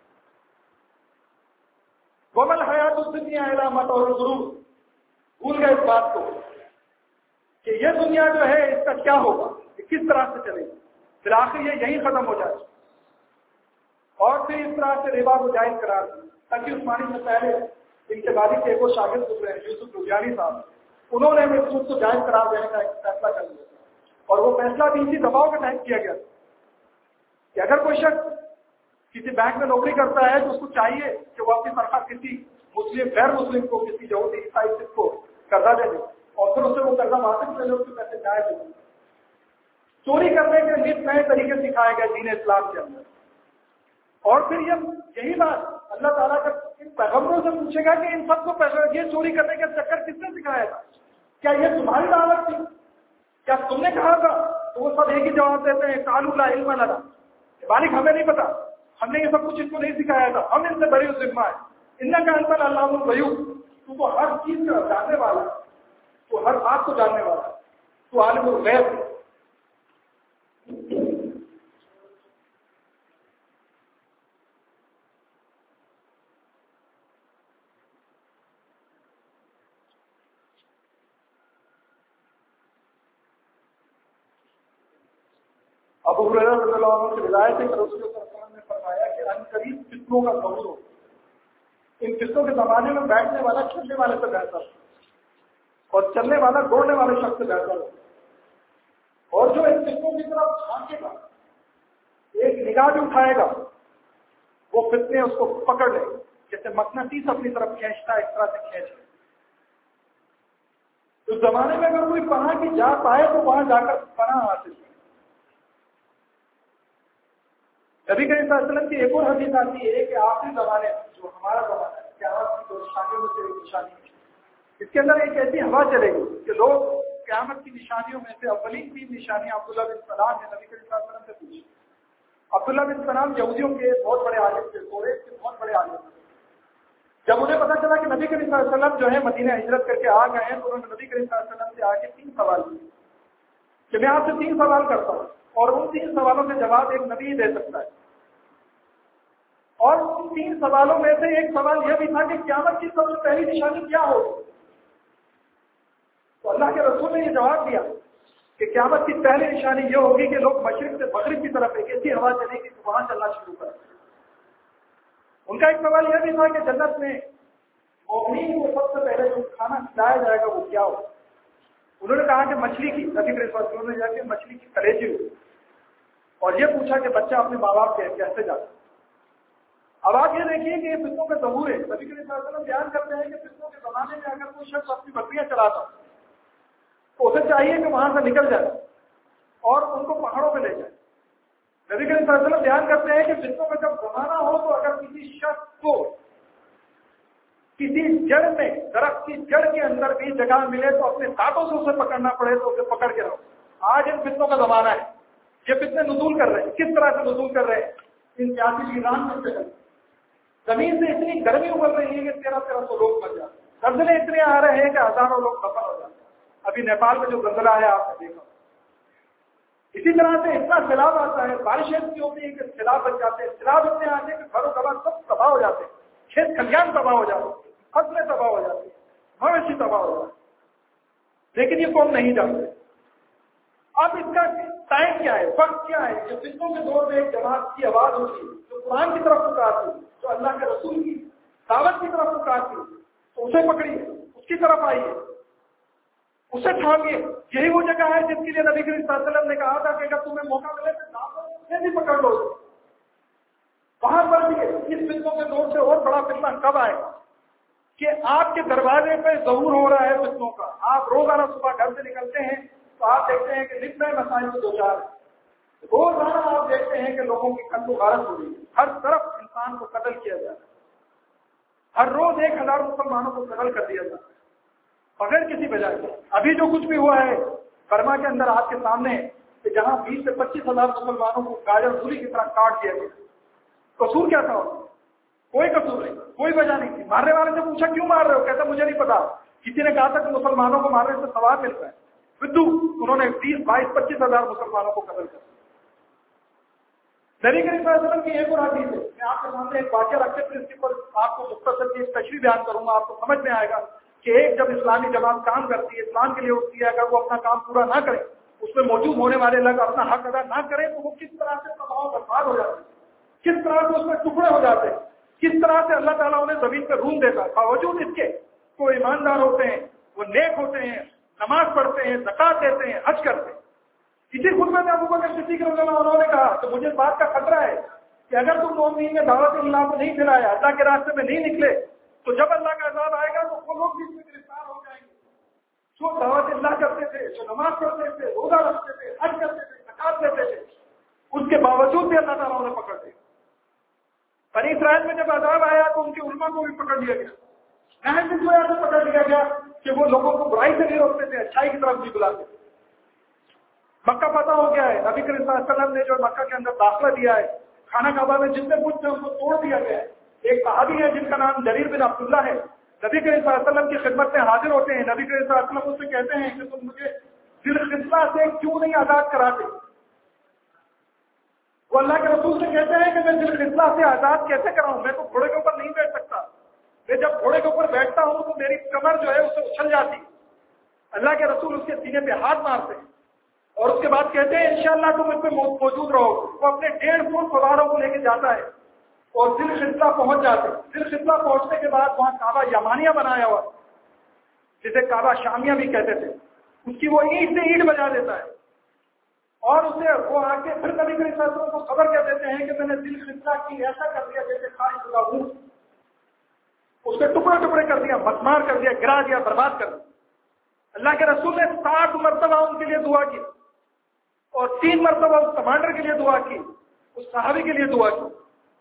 ومل حیات الدنیا علامت اور ضرور بھول گئے اس بات کو کہ یہ دنیا جو ہے اس کا کیا ہوگا، یہ کس طرح سے چلے گی، بالآخر یہ یہی ختم ہو جائے۔ اور پھر اس طرح سے ربا کو جائز قرار دیا تاکہ عثمانی سے پہلے ان کے والد کے ایک اور شاگرد گزرے ہیں یوسف لدھیانی صاحب، انہوں نے سود کو جائز قرار دینے کا ایک فیصلہ کر لیا اور وہ فیصلہ بھی اسی دباؤ کے تحت کیا گیا کہ اگر کوئی شخص کسی بینک میں نوکری کرتا ہے تو اس کو چاہیے کہ وہ اپنی تنخواہ کسی مسلم غیر مسلم کو، کسی یہودی عیسائی سکھ کو قرضہ دے دے اور پھر اس سے وہ قرضہ واپس لے لے، اس کے پیسے جائز ہو۔ چوری کرنے کے نت نئے طریقے سکھائے گئے دین اسلام کے اندر۔ اور پھر یہی بات اللہ تعالیٰ کا ان پیغمبروں سے پوچھے گا کہ ان سب کو یہ چوری کرنے کا چکر کس نے سکھایا تھا؟ کیا یہ تمہاری دعوت تھی؟ کیا تم نے کہا تھا؟ تو وہ سب ایک ہی جواب دیتے ہیں، قالوا لا علم لنا، مالک ہمیں نہیں پتا، ہم نے یہ سب کچھ ان کو نہیں سکھایا تھا، ہم ان سے بری ذمہ ہے۔ انک انت علام الغیوب، تو ہر چیز کا جاننے والا، تو ہر بات کو جاننے والا، تو عالم الغیب ہے۔ ابو ہریرہ رضی اللہ عنہ سے روایت ہے کہ رسول اللہ صلی اللہ علیہ وسلم نے فرمایا کہ ان قریب فتنوں کا ظہور ہو، ان فتنوں کے زمانے میں بیٹھنے والا چلنے والے سے بہتر اور چلنے والا دوڑنے والے شخص سے بہتر ہو، اور جو ان فتنوں کی طرف جھانکے گا، ایک نگاہ بھی اٹھائے گا، وہ فتنے اس کو پکڑ لے جیسے مقناطیس اپنی طرف کھینچتا ہے، اس طرح سے کھینچ لے۔ اس زمانے میں اگر کوئی پناہ کی جا پائے تو وہاں جا کر پناہ حاصل کی۔ نبی کریم صلی اللہ علیہ وسلم کی ایک اور حدیث آتی ہے کہ آخری زمانے جو ہمارا زمانہ ہے، قیامت کی دو نشانیوں میں سے ایک نشانی ہے، اس کے اندر ایک ایسی ہوا چلے گی کہ لوگ قیامت کی نشانیوں میں سے اولین 3 نشانیاں عبداللہ بن سلام نے نبی کریم صلی اللہ علیہ وسلم سے پوچھی۔ عبداللہ بن سلام یہودیوں کے بہت بڑے عالم تھے، توریت کے بہت بڑے عالم تھے۔ جب انہیں پتا چلا کہ نبی کریم صلی اللہ علیہ وسلم جو ہے مدینہ ہجرت کر کے آ گئے ہیں، تو انہوں نے نبی کریم صلی اللہ علیہ وسلم سے آ کے 3 سوال کیے کہ میں آپ سے 3 سوال کرتا ہوں اور ان 3 سوالوں کے جواب ایک نبی ہی دے سکتا ہے۔ اور ان 3 سوالوں میں سے ایک سوال یہ بھی تھا کہ قیامت کی سب سے پہلی نشانی کیا ہوگی؟ تو اللہ کے رسول نے یہ جواب دیا کہ قیامت کی پہلی نشانی یہ ہوگی کہ لوگ مشرق سے مغرب کی طرف ایک ایسی ہوا چلے گی تو وہاں چلنا شروع کریں۔ ان کا ایک سوال یہ بھی تھا کہ جنت میں مومنین کو سب سے پہلے جو کھانا کھلایا جائے گا وہ کیا ہوگا؟ انہوں نے کہا کہ مچھلی کی، نبی کریم صلی اللہ علیہ وسلم نے جا کے مچھلی کی کلیجی ہوگی، اور یہ پوچھا کہ بچہ اپنے ماں باپ کے کیسے جاتا ہے۔ اب آپ یہ دیکھیے کہ یہ فتنوں کا ظہور ہے۔ نبی کریم صلی اللہ علیہ وسلم بیان کرتے ہیں کہ فتنوں کے زمانے میں اگر کوئی شخص اپنی بکریاں چلاتا تو اسے چاہیے کہ وہاں سے نکل جائے اور ان کو پہاڑوں پہ لے جائے۔ نبی کریم صلی اللہ علیہ وسلم بیان کرتے ہیں کہ فتنوں کا جب زمانہ ہو تو اگر کسی شخص کو کسی جڑ میں، درخت کی جڑ کے اندر بھی جگہ ملے تو اپنے دانتوں سے اسے پکڑنا پڑے تو اسے پکڑ کے رہو۔ آج ان فتنوں کا زمانہ ہے، یہ فتنے نزول کر رہے ہیں۔ کس طرح سے نزول کر رہے ہیں؟ ان سیاسی ایران میں سے زمین سے اتنی گرمی ابل رہی ہے کہ 1300 لوگ مر جاتے ہیں، زلزلے اتنے آ رہے ہیں کہ ہزاروں لوگ دفن ہو جاتے ہیں۔ ابھی نیپال میں جو زلزلہ ہے آپ نے دیکھا۔ اسی طرح سے اتنا سیلاب آتا ہے، بارشیں اتنی ہوتی ہے کہ سیلاب بچ جاتے ہیں، سیلاب اتنے آتے ہیں کہ گھروں گھر سب تباہ ہو جاتے ہیں، کھیت کھلیان تباہ ہو جاتے ہیں، فصلیں تباہ ہو جاتی ہیں، مویشی تباہ ہو جاتے ہیں، لیکن یہ قوم نہیں جانتے۔ اب اس کا ٹائم کیا ہے، وقت کیا ہے؟ جو فتنوں کے دور میں ایک جماعت کی آواز ہوتی ہے جو قرآن کی طرف پکارتی ہے، جو اللہ کے رسول کی دعوت کی طرف پکارتی ہے، تو اسے پکڑیے، اس کی طرف آئیے، اسے تھامیے۔ یہی وہ جگہ ہے جس کے لیے نبی کریم صلی اللہ علیہ وسلم نے کہا تھا کہ اگر تمہیں موقع ملے تو اسے بھی پکڑ لو۔ وہاں پر بھی اس فتنوں کے دور سے اور بڑا فتنہ کب آئے گا؟ کہ آپ کے دروازے پہ ظہور ہو رہا ہے فتنوں کا. آپ روزانہ صبح گھر سے نکلتے ہیں تو آپ دیکھتے ہیں کہ نت نئے مسائل کو دو چار روزانہ آپ دیکھتے ہیں کہ لوگوں کی قتل و غارت ہو رہی ہے. ہر طرف انسان کو قتل کیا جا رہا ہے. ہر روز 1000 مسلمانوں کو قتل کر دیا جاتا ہے بغیر کسی وجہ سے. ابھی جو کچھ بھی ہوا ہے برما کے اندر آپ کے سامنے کہ جہاں 20 سے 25,000 مسلمانوں کو گاجر سوری کی طرح کاٹ دیا گیا. قصور کیا تھا؟ کوئی قصور نہیں, کوئی وجہ نہیں تھی. مارنے والے سے پوچھا کیوں مار رہے ہو؟ کہتا مجھے نہیں پتا. کسی نے کہا تھا کہ مسلمانوں کو مارنے سے ثواب ملتا ہے. بدو انہوں نے 20, 22, 25,000 مسلمانوں کو قتل کر دیا. نبی کریم صلی اللہ علیہ وسلم کی ایک اور حدیث ہے. میں آپ کے سامنے ایک واقعہ رکھ کے پھر اس کے اوپر آپ کو مختصر کی تشریح بیان کروں گا. آپ کو سمجھ میں آئے گا کہ ایک جب اسلامی جماعت کام کرتی ہے, اسلام کے لیے ہوتی ہے, اگر وہ اپنا کام پورا نہ کرے, اس میں موجود ہونے والے لوگ اپنا حق ادا نہ کریں تو وہ کس طرح سے تباہ و برباد ہو جاتے ہیں, کس طرح سے اس میں ٹکڑے ہو جاتے ہیں, کس طرح سے اللہ تعالیٰ انہیں زمین پہ روم دیتا ہے. باوجود اس کے وہ ایماندار ہوتے ہیں, وہ نیک ہوتے ہیں, نماز پڑھتے ہیں, زکات دیتے ہیں, حج کرتے ہیں. اسی خطبے میں ابو بکر صدیق رضی اللہ عنہ نے کہا کہ مجھے اس بات کا خطرہ ہے کہ اگر تم مومنین میں دعوت اللہ کو نہیں پھیلایا, اللہ کے راستے میں نہیں نکلے, تو جب اللہ کا عذاب آئے گا تو وہ لوگ بھی اس میں گرفتار ہو جائیں گے جو دعوت اللہ کرتے تھے, جو نماز پڑھتے تھے, روزہ رکھتے تھے, حج کرتے تھے, زکات دیتے تھے. اس کے باوجود بھی اللہ تعالیٰ انہیں پکڑ دیا. بنی اسرائیل میں جب عذاب آیا تو ان کے علماء کو بھی پکڑ لیا گیا. اہم اس وجہ سے پکڑ لیا گیا کہ وہ لوگوں کو برائی سے نہیں روکتے تھے, اچھائی کی طرف بھی بلاتے تھے. مکہ فتح ہو گیا ہے. نبی کریم صلی اللہ علیہ وسلم نے جو مکہ کے اندر داخلہ دیا ہے, خانہ کعبہ میں جتنے کچھ تھے ان کو توڑ دیا گیا ہے. ایک صحابی ہے جن کا نام جریر بن عبداللہ ہے, نبی کریم صلی اللہ علیہ وسلم کی خدمت میں حاضر ہوتے ہیں. نبی کریم صلی اللہ علیہ وسلم اس سے کہتے ہیں کہ تم مجھے ذی القفلہ سے کیوں نہیں آزاد کراتے؟ وہ اللہ کے رسول سے کہتے ہیں کہ میں ذی القفلہ سے آزاد کیسے کراؤں, میں تو گھوڑے کے اوپر نہیں بیٹھ سکتا. میں جب گھوڑے کے اوپر بیٹھتا ہوں تو میری کمر جو ہے اسے اچھل جاتی. اللہ کے رسول اس کے سینے پہ ہاتھ مارتے ہیں اور اس کے بعد کہتے ہیں انشاءاللہ تم اس پہ موجود رہو. وہ اپنے 1.5 فٹ سواروں کو لے کے جاتا ہے اور ذی القفلہ پہنچ جاتے ہیں. ذی القفلہ پہنچنے کے بعد وہاں کعبہ یمانیہ بنایا ہوا جسے کعبہ شامیہ بھی کہتے تھے, اس کی وہ اینٹ سے اینٹ بجا دیتا ہے اور اسے وہ آ کے پھر نبی کریم صلی اللہ علیہ وسلم کو خبر کر دیتے ہیں کہ میں نے ذی القفلہ کی ایسا کر دیا جیسے خارج شدہ ہوں, اس کے ٹکڑے ٹکڑے کر دیا, مسمار کر دیا, گرا دیا, برباد کر دیا. اللہ کے رسول نے 60 مرتبہ ان کے لیے دعا کی اور 3 مرتبہ اس کمانڈر کے لیے دعا کی, اس صحابی کے لیے دعا کی.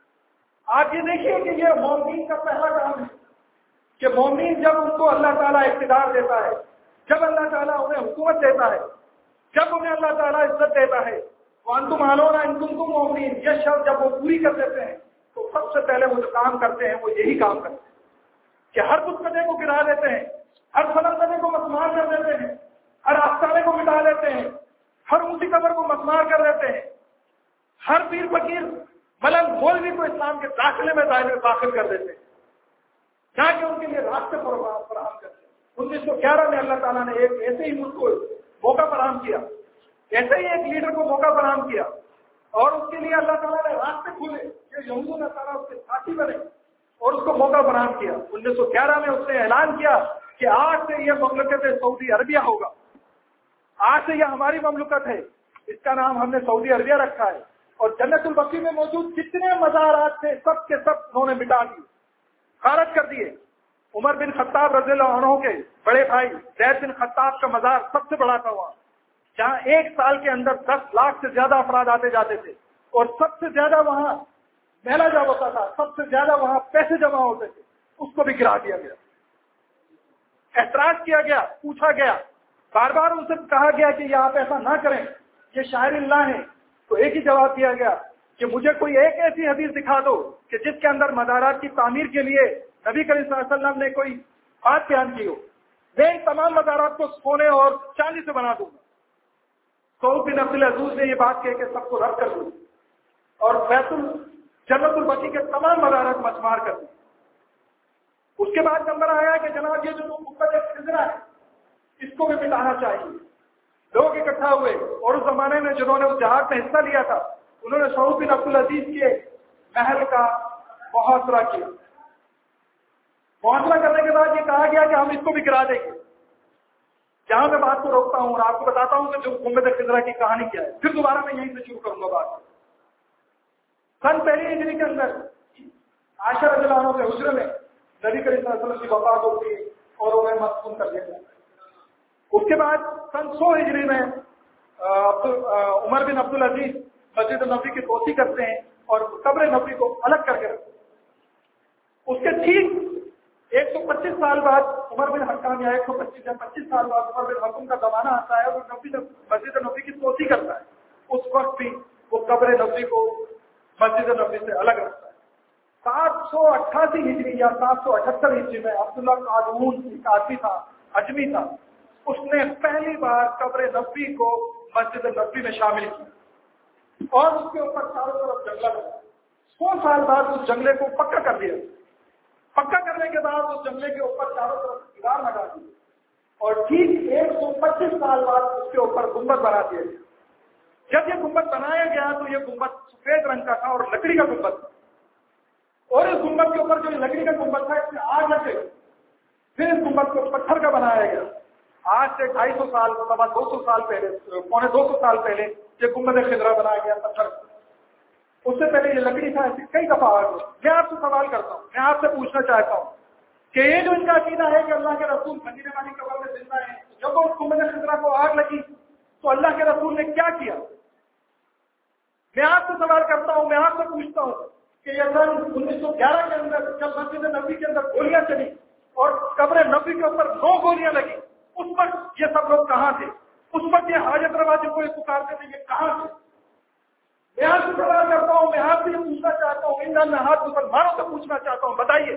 آپ یہ دیکھیے کہ یہ مومنین کا پہلا کام ہے کہ مومنین جب ان کو اللہ تعالیٰ اقتدار دیتا ہے, جب اللہ تعالیٰ انہیں حکومت دیتا ہے, جب انہیں اللہ تعالیٰ عزت دیتا ہے, وانتم اعلون ان کنتم مؤمنین, یہ شرط جب وہ پوری کر دیتے ہیں تو سب سے پہلے وہ جو کام کرتے ہیں وہ یہی کام کرتے ہیں کہ ہر دشمن کو گرا دیتے ہیں, ہر فلسطینی کو مسمار کر دیتے ہیں, ہر آستانے کو مٹا دیتے ہیں, ہر اونچی قبر کو مسمار کر دیتے ہیں, ہر پیر فقیر ملنگ مولوی کو اسلام کے داخلے میں داخل کر دیتے ہیں, جا کے ان کے لیے راستے فراہم کرتے ہیں. 1911 میں اللہ تعالیٰ نے ایک ایسے ہی ملک کو موقع فراہم کیا, ایسے ہی ایک لیڈر کو موقع فراہم کیا اور اس کے لیے اللہ تعالیٰ نے راستے کھولے کہ یہود اللہ تعالیٰ اس کے ساتھی بنے اور اس کو موقع فراہم کیا. 1911 میں اس نے اعلان کیا کہ آج سے یہ مملکت سعودی عربیہ ہوگا, آج سے یہ ہماری مملکت ہے, اس کا نام ہم نے سعودی عربیہ رکھا ہے. اور جنت البقیع میں موجود جتنے مزارات تھے سب کے سب انہوں نے مٹا دیے, خارج کر دیے. عمر بن خطاب رضی اللہ عنہ کے بڑے بھائی زید بن خطاب کا مزار سب سے بڑا تھا وہاں, جہاں ایک سال کے اندر 10 لاکھ سے زیادہ افراد آتے جاتے تھے اور سب سے زیادہ وہاں میلہ جا ہوتا تھا, سب سے زیادہ وہاں پیسے جمع ہوتے تھے, اس کو بھی گرا دیا گیا. اعتراض کیا گیا, پوچھا گیا, بار بار ان سے کہا گیا کہ یہ آپ ایسا نہ کریں, یہ شاعر اللہ ہیں. تو ایک ہی جواب دیا گیا کہ مجھے کوئی ایک ایسی حدیث دکھا دو کہ جس کے اندر مزارات کی تعمیر کے لیے نبی کریم صلی اللہ علیہ وسلم نے کوئی بات بیان کی ہو. میں ان تمام مزارات کو سونے اور چاندی سے بنا دوں گا. سعود بن عبد العزیز نے یہ بات کہہ کے سب کو رد کر دی اور جنت البقیع کے تمام مزارات مسمار کر دی. اس کے بعد نمبر آیا کہ جناب یہ جو گنبد خضرا ہے اس کو بھی مٹانا چاہیے. لوگ اکٹھا ہوئے اور اس زمانے میں جنہوں نے اس جہاد میں حصہ لیا تھا انہوں نے سعود بن عبد العزیز کے محل کا محاصرہ کیا. محاصرہ کرنے کے بعد یہ کہا گیا کہ ہم اس کو بھی گرا دیں گے. جہاں میں بات کو روکتا ہوں اور آپ کو بتاتا ہوں کہ جو گنبد خضرا کی کہانی کیا ہے, پھر دوبارہ میں یہیں سے شروع کروں گا بات. سن 1 ہجری کے اندر عائشہ رضی اللہ عنہ کے حجرے میں नबी करीम सल्लल्लाहु अलैहि वसल्लम की वफात होती है और उन्हें मदफून कर दिया जाता है। उसके बाद सन 100 हिजरी में उमर बिन अब्दुल अजीज मस्जिद नबी की तोसी करते हैं और कब्र नबी को अलग करके रखते हैं। उसके ठीक 125 साल बाद उमर बिन हक्काम या 125 साल बाद उमर बिन हक्काम का जमाना आता है और मस्जिद नबी की तोसी करता है। उस वक्त भी वो कब्र नबी को मस्जिद नबी से अलग रखता है। 788 हिजरी या 778 हिजरी में अब्दुल्ला कादून एक आदमी था, अजमी था, उसने पहली बार कब्र नबी को मस्जिद नबी में शामिल किया और उसके ऊपर चारों तरफ जंगला लगा। 100 साल बाद उस जंगले को पक्का कर दिया। पक्का करने के बाद उस जंगले के ऊपर चारों तरफ दीवार लगा दी और ठीक 125 साल बाद उसके ऊपर गुंबद बना दिया गया। जब ये गुंबद बनाया गया तो ये गुंबद सफेद रंग का था और लकड़ी का गुंबद था और इस गुंबद के ऊपर जो लकड़ी का गुंबद था इसमें आग लगे। फिर इस गुंबद को पत्थर का बनाया गया। आज से 250 साल, 200 साल पहले, 250 साल पहले ये गुंबद खिदरा बनाया गया पत्थर। उससे पहले ये लकड़ी था, ऐसी कई दफा आग। मैं आपसे सवाल करता हूँ, मैं आपसे पूछना चाहता हूँ कि ये जो इनका अकीदा है कि अल्लाह के रसूल मदीने वाली कब्र में जिंदा है, जब उस गुंबद खिदरा को आग लगी तो अल्लाह के रसूल ने क्या किया? मैं आपसे सवाल करता हूँ, मैं आपसे पूछता हूँ कि यह सन 1911 के अंदर जब मस्जिद नबी के अंदर गोलियां चली और कब्र नबी के ऊपर 9 गोलियां लगी, उस वक्त ये सब लोग कहाँ थे? उस वक्त ये हाजत रवा जिनको पुकारते थे, ये कहाँ थे? मैं आपसे सवाल करता हूँ, मैं आपसे ये पूछना चाहता हूँ, इन मैं हाथ मुसलमानों से पूछना चाहता हूँ, बताइए,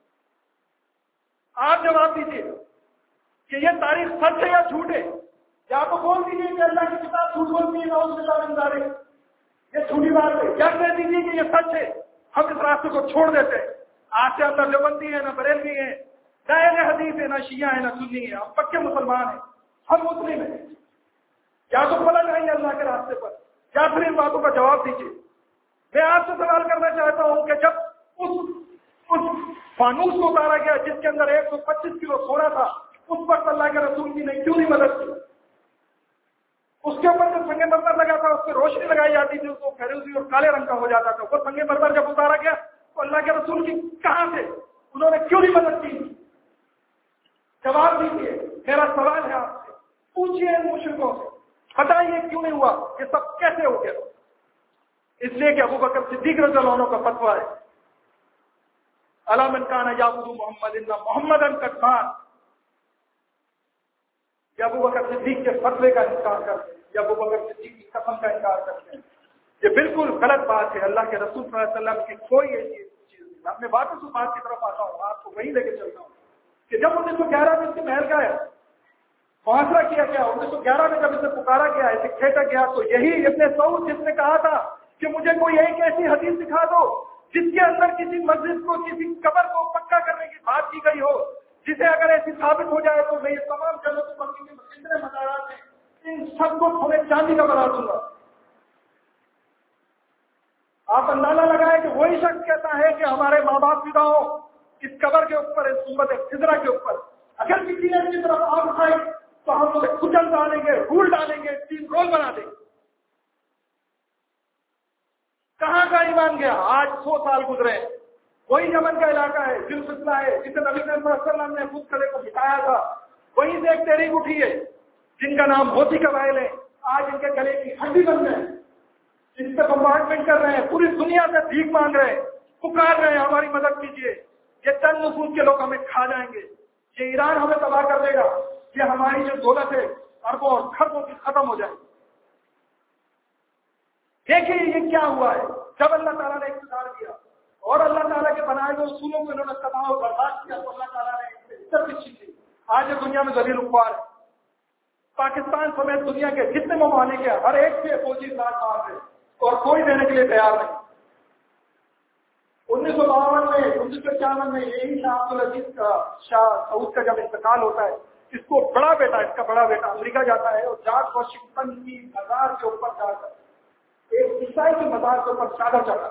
आप जवाब दीजिए कि ये तारीख सच है या झूठ है? या तो बोल दीजिए कि अल्लाह की किताब झूठ बोलती है, ये झूठी बात है, या कह दीजिए कि ये सच है, हम इस रास्ते को छोड़ देते हैं। आज से हम न देवबंदी है, न बरेलवी है, न अहले हदीस है, न शिया है, न सुन्नी है, हम पक्के मुसलमान हैं, हम मुस्लिम हैं। या तो पलट आइए अल्लाह के रास्ते पर, या फिर इन बातों का जवाब दीजिए। मैं आपसे सवाल करना चाहता हूं कि जब उस फानूस को उतारा गया जिसके अंदर 125 किलो सोना था, उस वक्त अल्लाह के रसूल की ने क्यों नहीं मदद की? उसके ऊपर जो संगे मरमर लगा था उस पर रोशनी लगाई जाती थी, उसको फेरूजी और काले रंग का हो जाता था। वो संगे मरमर जब उतारा गया तो अल्लाह के रसूल की कहां थे? उन्होंने क्यों नहीं मदद की? जवाब दीजिए, मेरा सवाल है आपसे, पूछिए इन मुशरिकों से, बताइए क्यों नहीं हुआ, ये सब कैसे हो गया? इसलिए कि अबू बकर सिद्दीक रज़ियल्लाहु अन्हु का फतवा है, अला मन काना याबुदु मुहम्मदिन मुहम्मदन कदमान। या अबू बकर सिद्दीक के फतवे का इनकार करते हैं, या अबू बकर सिद्दीक की कसम का इनकार करते हैं, ये बिल्कुल गलत बात है। अल्लाह के रसूल सल्लल्लाहु अलैहि वसल्लम की कोई ऐसी चीज नहीं। अब मैं वापस उस बात की तरफ आता हूँ, आपको वही लेके चलता हूँ कि जब 1911 में इसके महल का मुहासरा किया गया, 1911 में जब इसे पुकारा गया, इसे खेटा गया, तो यही इब्ने सऊद जिसने कहा था कि मुझे कोई एक ऐसी हदीस दिखा दो जिसके अंदर किसी मस्जिद को, किसी कब्र को पक्का करने की बात की गई हो, जिसे अगर ऐसी साबित हो जाए तो मैं ये तमाम जन्नत बंदी के जितने मज़ारात हैं इन सबको थोड़े चांदी का बना दूंगा। आप अंदाजा लगाए कि वही शख्स कहता है कि हमारे माँ बाप फिदा हो इस कब्र के ऊपर, इस गुंबद खिदरा के ऊपर, अगर किसी ने इसकी तरफ आग उठाई तो हम उसे कुचल डालेंगे, रूल डालेंगे, 3 रोल बना देंगे। कहां का ईमान गया? आज 100 साल गुजरे, वही यमन का इलाका है, जुल्फितला है, जिसे नबी सल्लल्लाहु ने खुद खड़े को मिटाया था, वहीं से एक तहरीक उठी है जिनका नाम होती कबाइल है। आज इनके गले की हड्डी बन गए, इस पर बम्बार्डमेंट कर रहे हैं, पूरी दुनिया से भीख मांग रहे हैं, पुकार रहे हैं हमारी मदद कीजिए, ये चंद नसूस के लोग हमें खा जाएंगे, ये ईरान हमें तबाह कर देगा, ये हमारी जो दौलत है अरबों और खरबों की खत्म हो जाएगी। देखिए ये क्या हुआ है, जब अल्लाह ताला ने इख्तियार किया और अल्लाह ताला के बनाए हुए उसूलों को इन्होंने तबाह और बर्बाद किया तो अल्लाह ताला ने इज्जत की छीन ली। आज ये दुनिया में जलील खुआर है। पाकिस्तान समेत दुनिया के जितने ममालिक है हर एक से फौजी साथ मार रहे और कोई देने के लिए तैयार नहीं। 1952 में 1951 में यही शाह अब्दुल अजीज का, शाह सऊद का जब इंतकाल होता है, इसको बड़ा बेटा, इसका बड़ा बेटा अमेरिका जाता है और जॉर्ज वाशिंगटन की मजार के ऊपर जाकर एक ईसाई की मजार के ऊपर चादर चढ़ा।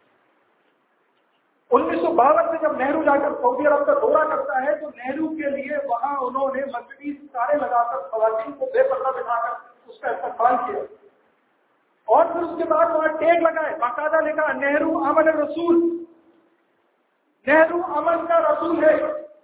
1952 में जब नेहरू जाकर सऊदी अरब का दौरा करता है तो नेहरू के लिए वहां उन्होंने मस्जिद तारे लगाकर खवातीन को बेपर्दा बिठाकर उसका इस्तेमाल किया और फिर उसके बाद वहां टैग लगाए, बाकायदा लिखा नेहरू आमन रसूल, नेहरू अमन का रसूल है,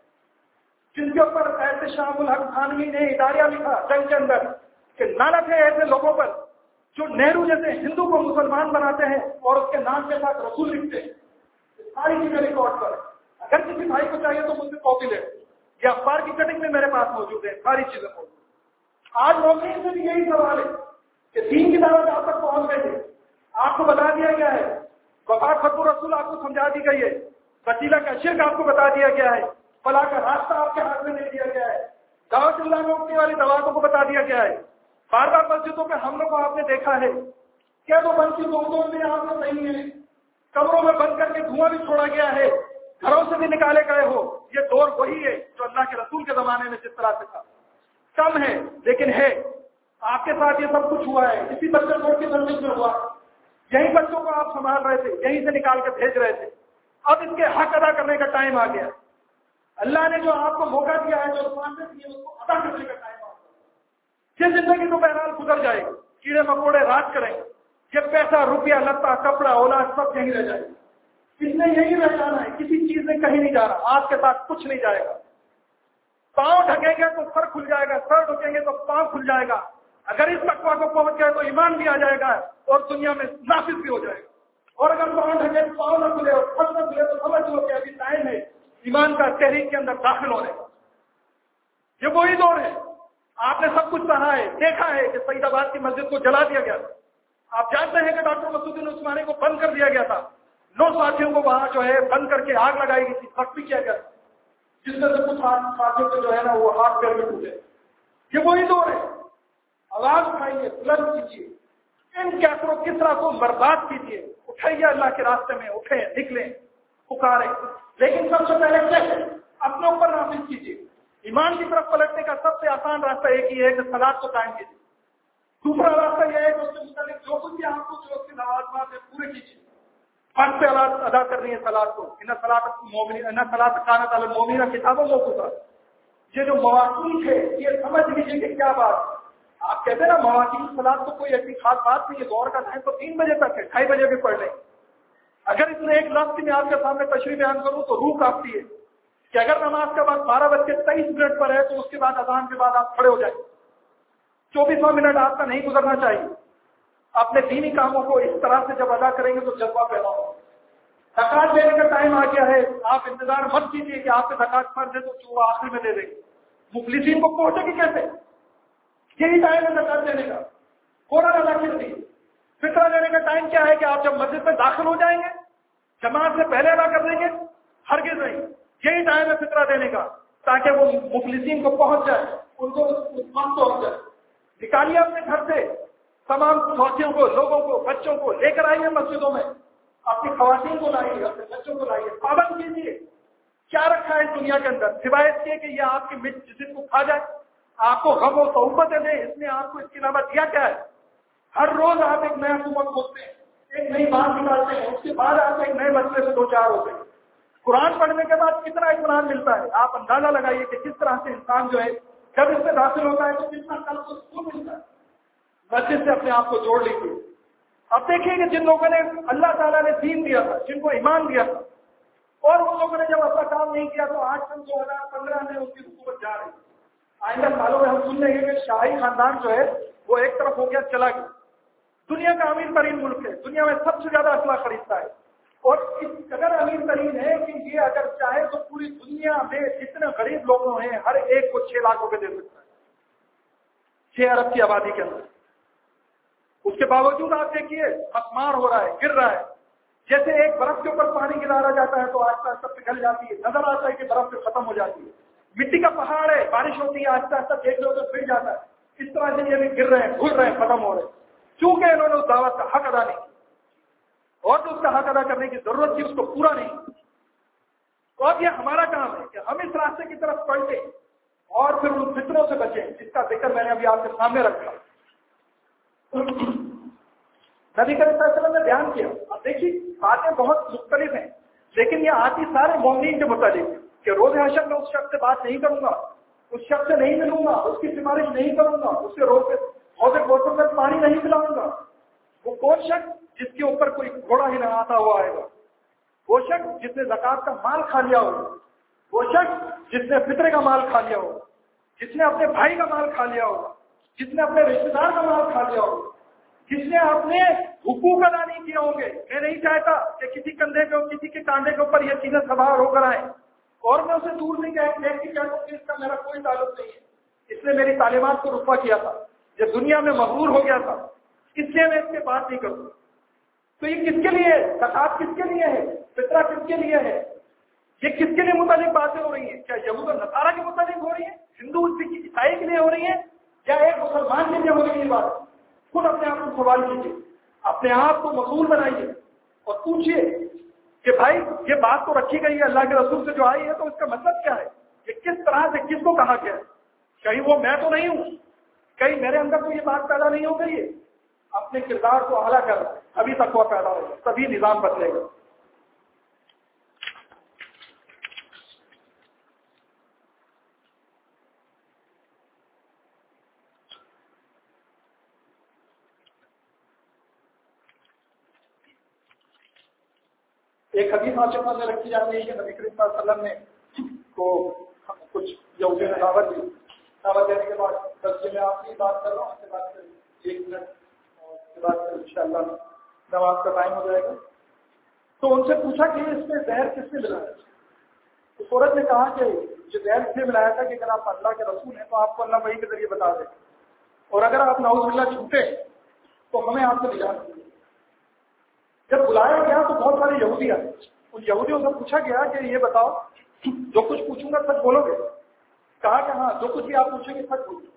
जिनके ऊपर एहतशाम उल हक थानवी ने इदारिया लिखा जंग के अंदर कि लानत है ऐसे लोगों पर जो नेहरू जैसे हिंदू को मुसलमान बनाते हैं और उसके नाम के साथ रसूल लिखते हैं। सारी चीजें रिकॉर्ड पर, अगर किसी भाई को चाहिए तो मुझसे कॉपी ले, या अखबार की कटिंग में मेरे पास मौजूद है, सारी चीजें मौजूद। आज मौजूद से भी यही सवाल है कि दीन की दावत आप तक पहुंच गई है, आपको बता दिया गया है, वफात खतुर रसूल आपको समझा दी गई है, वसीला का शिर्क आपको बता दिया गया है, फला का रास्ता आपके हाथ में दे दिया गया है, दावत अल्लाह में उठने वाली दवातों को बता दिया गया है। बार बार मस्जिदों पे हमलों को आपने देखा है, क्या वो बंद की बोतों में आपने नहीं है, कमरों में बंद करके धुआं भी छोड़ा गया है, घरों से भी निकाले गए हो। ये दौर वही है जो अल्लाह के रसूल के जमाने में जिस तरह से था। कम है लेकिन है। आपके साथ ये सब कुछ हुआ है, इसी बच्चों को की तंजीम में हुआ, यही बच्चों को आप संभाल रहे थे, यहीं से निकाल के भेज रहे थे। अब इसके हक अदा करने का टाइम आ गया। अल्लाह ने जो आपको मौका दिया है, जो मानते दिए, उसको अदा करने का टाइम आ गया। ये जिंदगी तो बहरहाल गुजर जाएगी, कीड़े मकोड़े राज करेंगे, ये पैसा रुपया लत्ता कपड़ा औलाद सब यहीं रह जाएगी। इसने यही रह जाना है, किसी चीज में कहीं नहीं जाना। आपके साथ कुछ नहीं जाएगा। पांव ढकेंगे तो सर खुल जाएगा, सर ढकेंगे तो पांव खुल जाएगा। अगर इस तकवा को पहुंच गए तो ईमान भी आ जाएगा और दुनिया में नाफिज भी हो जाएगा। और अगर पांव ढके पांव न खुले और सर न खुले तो समझ लो कि अभी टाइम है ईमान का तहरीक के अंदर दाखिल होने का। ये वही दौर है। आपने सब कुछ सहा है, देखा है कि सईदाबाद की मस्जिद को जला दिया गया था। आप जानते हैं कि डॉक्टर मसूदुद्दीन उस्मानी को बंद कर दिया गया था। 9 साथियों को वहां जो है बंद करके आग लगाई गई थी, सख्ती किया गया, जिसमें से कुछ साथियों को जो है ना वो हाथ पैर में टूटे। ये वही दौर है। आवाज उठाइए, बुलंद कीजिए, इन कैसरों किसरा को बर्बाद कीजिए, उठाइए अल्लाह के रास्ते में, उठे, निकले, पुकारे। लेकिन सबसे पहले अपने ऊपर नाफिज कीजिए। ईमान की तरफ पलटने का सबसे आसान रास्ता एक ही है कि सलात को कायम कीजिए। दूसरा रास्ता यह है कि उसके मुताबिक जो कुछ भी आपको जो उसकी नवाज़ है पूरे कीजिए। फर्ज से अदा करनी है सलात को। इन सलात कानत अल मोमिना किताबों मौकूफा। ये जो मवाक़ीत है ये समझ लीजिए कि क्या बात। आप कहते हैं ना मवाक़ीत सलात तो कोई ऐसी खास बात नहीं है। दौर का टाइम तो 3 बजे तक है, 2:30 बजे भी पढ़ लें। अगर इसमें एक लफ्ज़ में आपके सामने तशरीह बयान करूं तो रूह कांपती है कि अगर नमाज का वक्त 12:23 पर है तो उसके बाद अज़ान के बाद आप खड़े हो जाए। 24वां मिनट आपका नहीं गुजरना चाहिए। अपने दीनी कामों को इस तरह से जब अदा करेंगे तो जज्बा पैदा होगा। ज़कात देने का टाइम आ गया है। आप इंतजार मत कीजिए कि आपके ज़कात फर्ज है तो वो आखिर में दे देंगे। मुफलिसीन को पहुंचेगी कैसे? यही टाइम है ज़कात देने का। फौरन अदा कीजिए। फित्रा देने का टाइम क्या है कि आप जब मस्जिद में दाखिल हो जाएंगे जमात से पहले अदा कर देंगे? हरगिज़ नहीं। यही टाइम है फित्रा देने का, ताकि वो मुफलिसीन को पहुंच जाए, उनको उस वक्त पहुंच जाए। निकालिए अपने घर से तमाम साथियों को, लोगों को, बच्चों को लेकर आइए मस्जिदों में। अपनी खवातीन को लाइए, अपने बच्चों को लाइए। पाबंद कीजिए। क्या रखा है दुनिया के अंदर सिवाय इसके कि यह आपकी जिस्म को खा जाए, आपको गम और तौबत दे। इसने आपको इसके अलावा दिया क्या है? हर रोज आप एक नया कुमत खोलते हैं, एक नई बात निकालते हैं, उसके बाद आप एक नए मसले से 2-4 होते हैं। कुरान पढ़ने के बाद कितना इत्मीनान मिलता है। आप अंदाजा लगाइए कि किस तरह से इंसान जो है जब इसमें दाखिल होता है तो कितना कल को सुकून मिलता है। मस्जिद से अपने आप को जोड़ लीजिए। अब देखिए कि जिन लोगों ने अल्लाह ताला ने दीन दिया था, जिनको ईमान दिया था, और उन लोगों ने जब अपना काम नहीं किया तो आज सन 2015 में उनकी हुकूमत जा रही। आइंदा सालों में हम सुन रहे हैं कि शाही खानदान जो है वो एक तरफ हो गया, चला गया। दुनिया का अमीर तरीन मुल्क है, दुनिया में सबसे ज्यादा असला खरीदता है, और इस कदर अमीर तरीन है कि ये अगर चाहे तो पूरी दुनिया में जितने गरीब लोग हैं हर एक को 6 लाख रुपए दे सकता है, 6 अरब की आबादी के अंदर। उसके बावजूद आप देखिए असमार हो रहा है, गिर रहा है। जैसे एक बर्फ के ऊपर पानी गिराया जाता है तो आस्ता आस्ता पिघल जाती है, नजर आता है कि बर्फ से खत्म हो जाती है। मिट्टी का पहाड़ है, बारिश होती है, आस्ता आस्ता देख लो तो फिर जाता है। इस तरह से ये भी गिर रहे हैं, घुल रहे हैं, खत्म हो रहे हैं, क्योंकि इन्होंने उस दावत का हक अदा नहीं किया। और जो उसका हक अदा करने की जरूरत थी उसको पूरा नहीं किया। तो अब यह हमारा काम है कि हम इस रास्ते की तरफ पलटे और फिर उन फितरों से बचें जिसका जिक्र मैंने अभी आपके सामने रखा। नबी करीम सल्लल्लाहु अलैहि वसल्लम ने बयान किया। अब देखिए बातें बहुत मुख्तलिफ हैं, लेकिन ये आती सारे मोमिन के मुताबिक कि रोज़ हशर में उस शख्स से बात नहीं करूंगा, उस शख्स से नहीं मिलूंगा, उसकी सिफारिश नहीं करूंगा, उसके रोज में पानी नहीं पिलाऊंगा। वो कौन शख्स? जिसके ऊपर कोई घोड़ा ही लगाता हुआ आएगा, وہ شخص جس نے زکات کا مال کھا لیا ہو، وہ شخص جس نے فطرے کا مال کھا لیا ہو، جس نے اپنے بھائی کا مال کھا لیا ہو، جس نے اپنے رشتے دار کا مال کھا لیا ہو، جس نے اپنے حقوق ادا نہیں کیے ہوں گے. میں نہیں چاہتا کہ کسی کندھے پہ کسی کے کاندھے کے اوپر یہ چیزیں سوار ہو کر آئیں اور میں اسے دور نہیں دیکھ کے کہوں کہ اس کا میرا کوئی تعلق نہیں ہے. اس نے میری تعلیمات کو رسوا کیا تھا، یہ دنیا میں مغرور ہو گیا تھا، اس لیے میں اس سے بات نہیں کروں. تو یہ کس کے لیے ہے؟ زکات کس کے لیے ہے؟ فطرہ کس کے لیے ہے؟ یہ کس کے لیے متعلق باتیں ہو رہی ہیں؟ کیا یہود اور نصارہ کے متعلق ہو رہی ہیں؟ ہندو عیسائی کے لیے ہو رہی ہیں؟ یا ایک مسلمان کے لیے ہو رہی ہے بات؟ خود اپنے آپ کو سوال کیجیے، اپنے آپ کو مسئول بنائیے اور پوچھیے کہ بھائی یہ بات تو رکھی گئی ہے اللہ کے رسول سے جو آئی ہے، تو اس کا مطلب کیا ہے؟ یہ کس طرح سے کس کو کہا گیا ہے؟ کہیں وہ میں تو نہیں ہوں، کہیں میرے اندر تو یہ بات پیدا نہیں ہو گئی ہے. اپنے کردار کو اعلیٰ کرنا، ابھی تقویٰ پیدا ہوگا، تبھی نظام بدلے گا. ایک حدیث آپ کے سامنے رکھی جاتی ہے کہ نبی کریم صلی اللہ علیہ وسلم نے کو کچھ یہودیوں نے دعوت دی. دعوت دینے کے بعد درجے میں آپ کی بات کر رہا ہوں، آپ سے بات کریں 1 منٹ اور اس کے بعد ان شاء اللہ نماز کا ٹائم ہو جائے گا. تو ان سے پوچھا کہ اس میں زہر کس نے ملایا؟ تو عورت نے کہا کہ جو زہر اس نے ملایا تھا کہ اگر آپ اللہ کے رسول ہیں تو آپ کو اللہ وحی کے ذریعے بتا دیں، اور اگر آپ نعوذ باللہ جھوٹے تو ہمیں آپ سے نجات ملے. جب بلایا گیا تو بہت سارے یہودی آئے. ان یہودیوں سے پوچھا گیا کہ یہ بتاؤ جو کچھ پوچھوں گا سچ بولو گے؟ کہا کہ ہاں جو کچھ بھی آپ پوچھیں گے سچ بولو.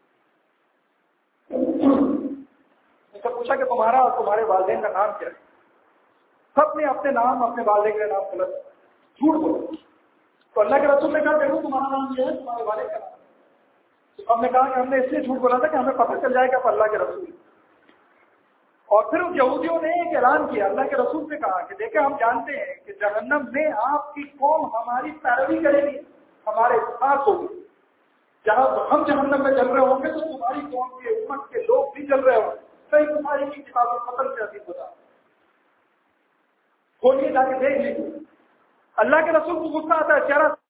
ان سے پوچھا کہ تمہارا اور تمہارے والدین کا نام کیا ہے؟ سب نے اپنے نام اپنے والدین کا نام غلط جھوٹ بولو. تو اللہ کے رسول نے کہا دیکھو تمہارا نام یہ ہے، تمہارے والد کا نام. تو ہم نے کہا کہ ہم نے اس لیے جھوٹ بولا تھا کہ ہمیں پتہ چل جائے گا اللہ کے رسول. اور پھر ان یہودیوں نے ایک اعلان کیا، اللہ کے رسول سے کہا کہ دیکھیں ہم جانتے ہیں کہ جہنم میں آپ کی قوم ہماری پیروی کرے گی، ہمارے ساتھ ہوگی. جہاں ہم جہنم میں چل رہے ہوں گے تو تمہاری قوم کے امت کے لوگ بھی چل رہے ہوں گے. صحیح تمہاری کی کتاب فصل سے عزیز بتا کھولیے جا کے دیکھ لیجیے. اللہ کے رسول کو غصہ آتا ہے، چہرہ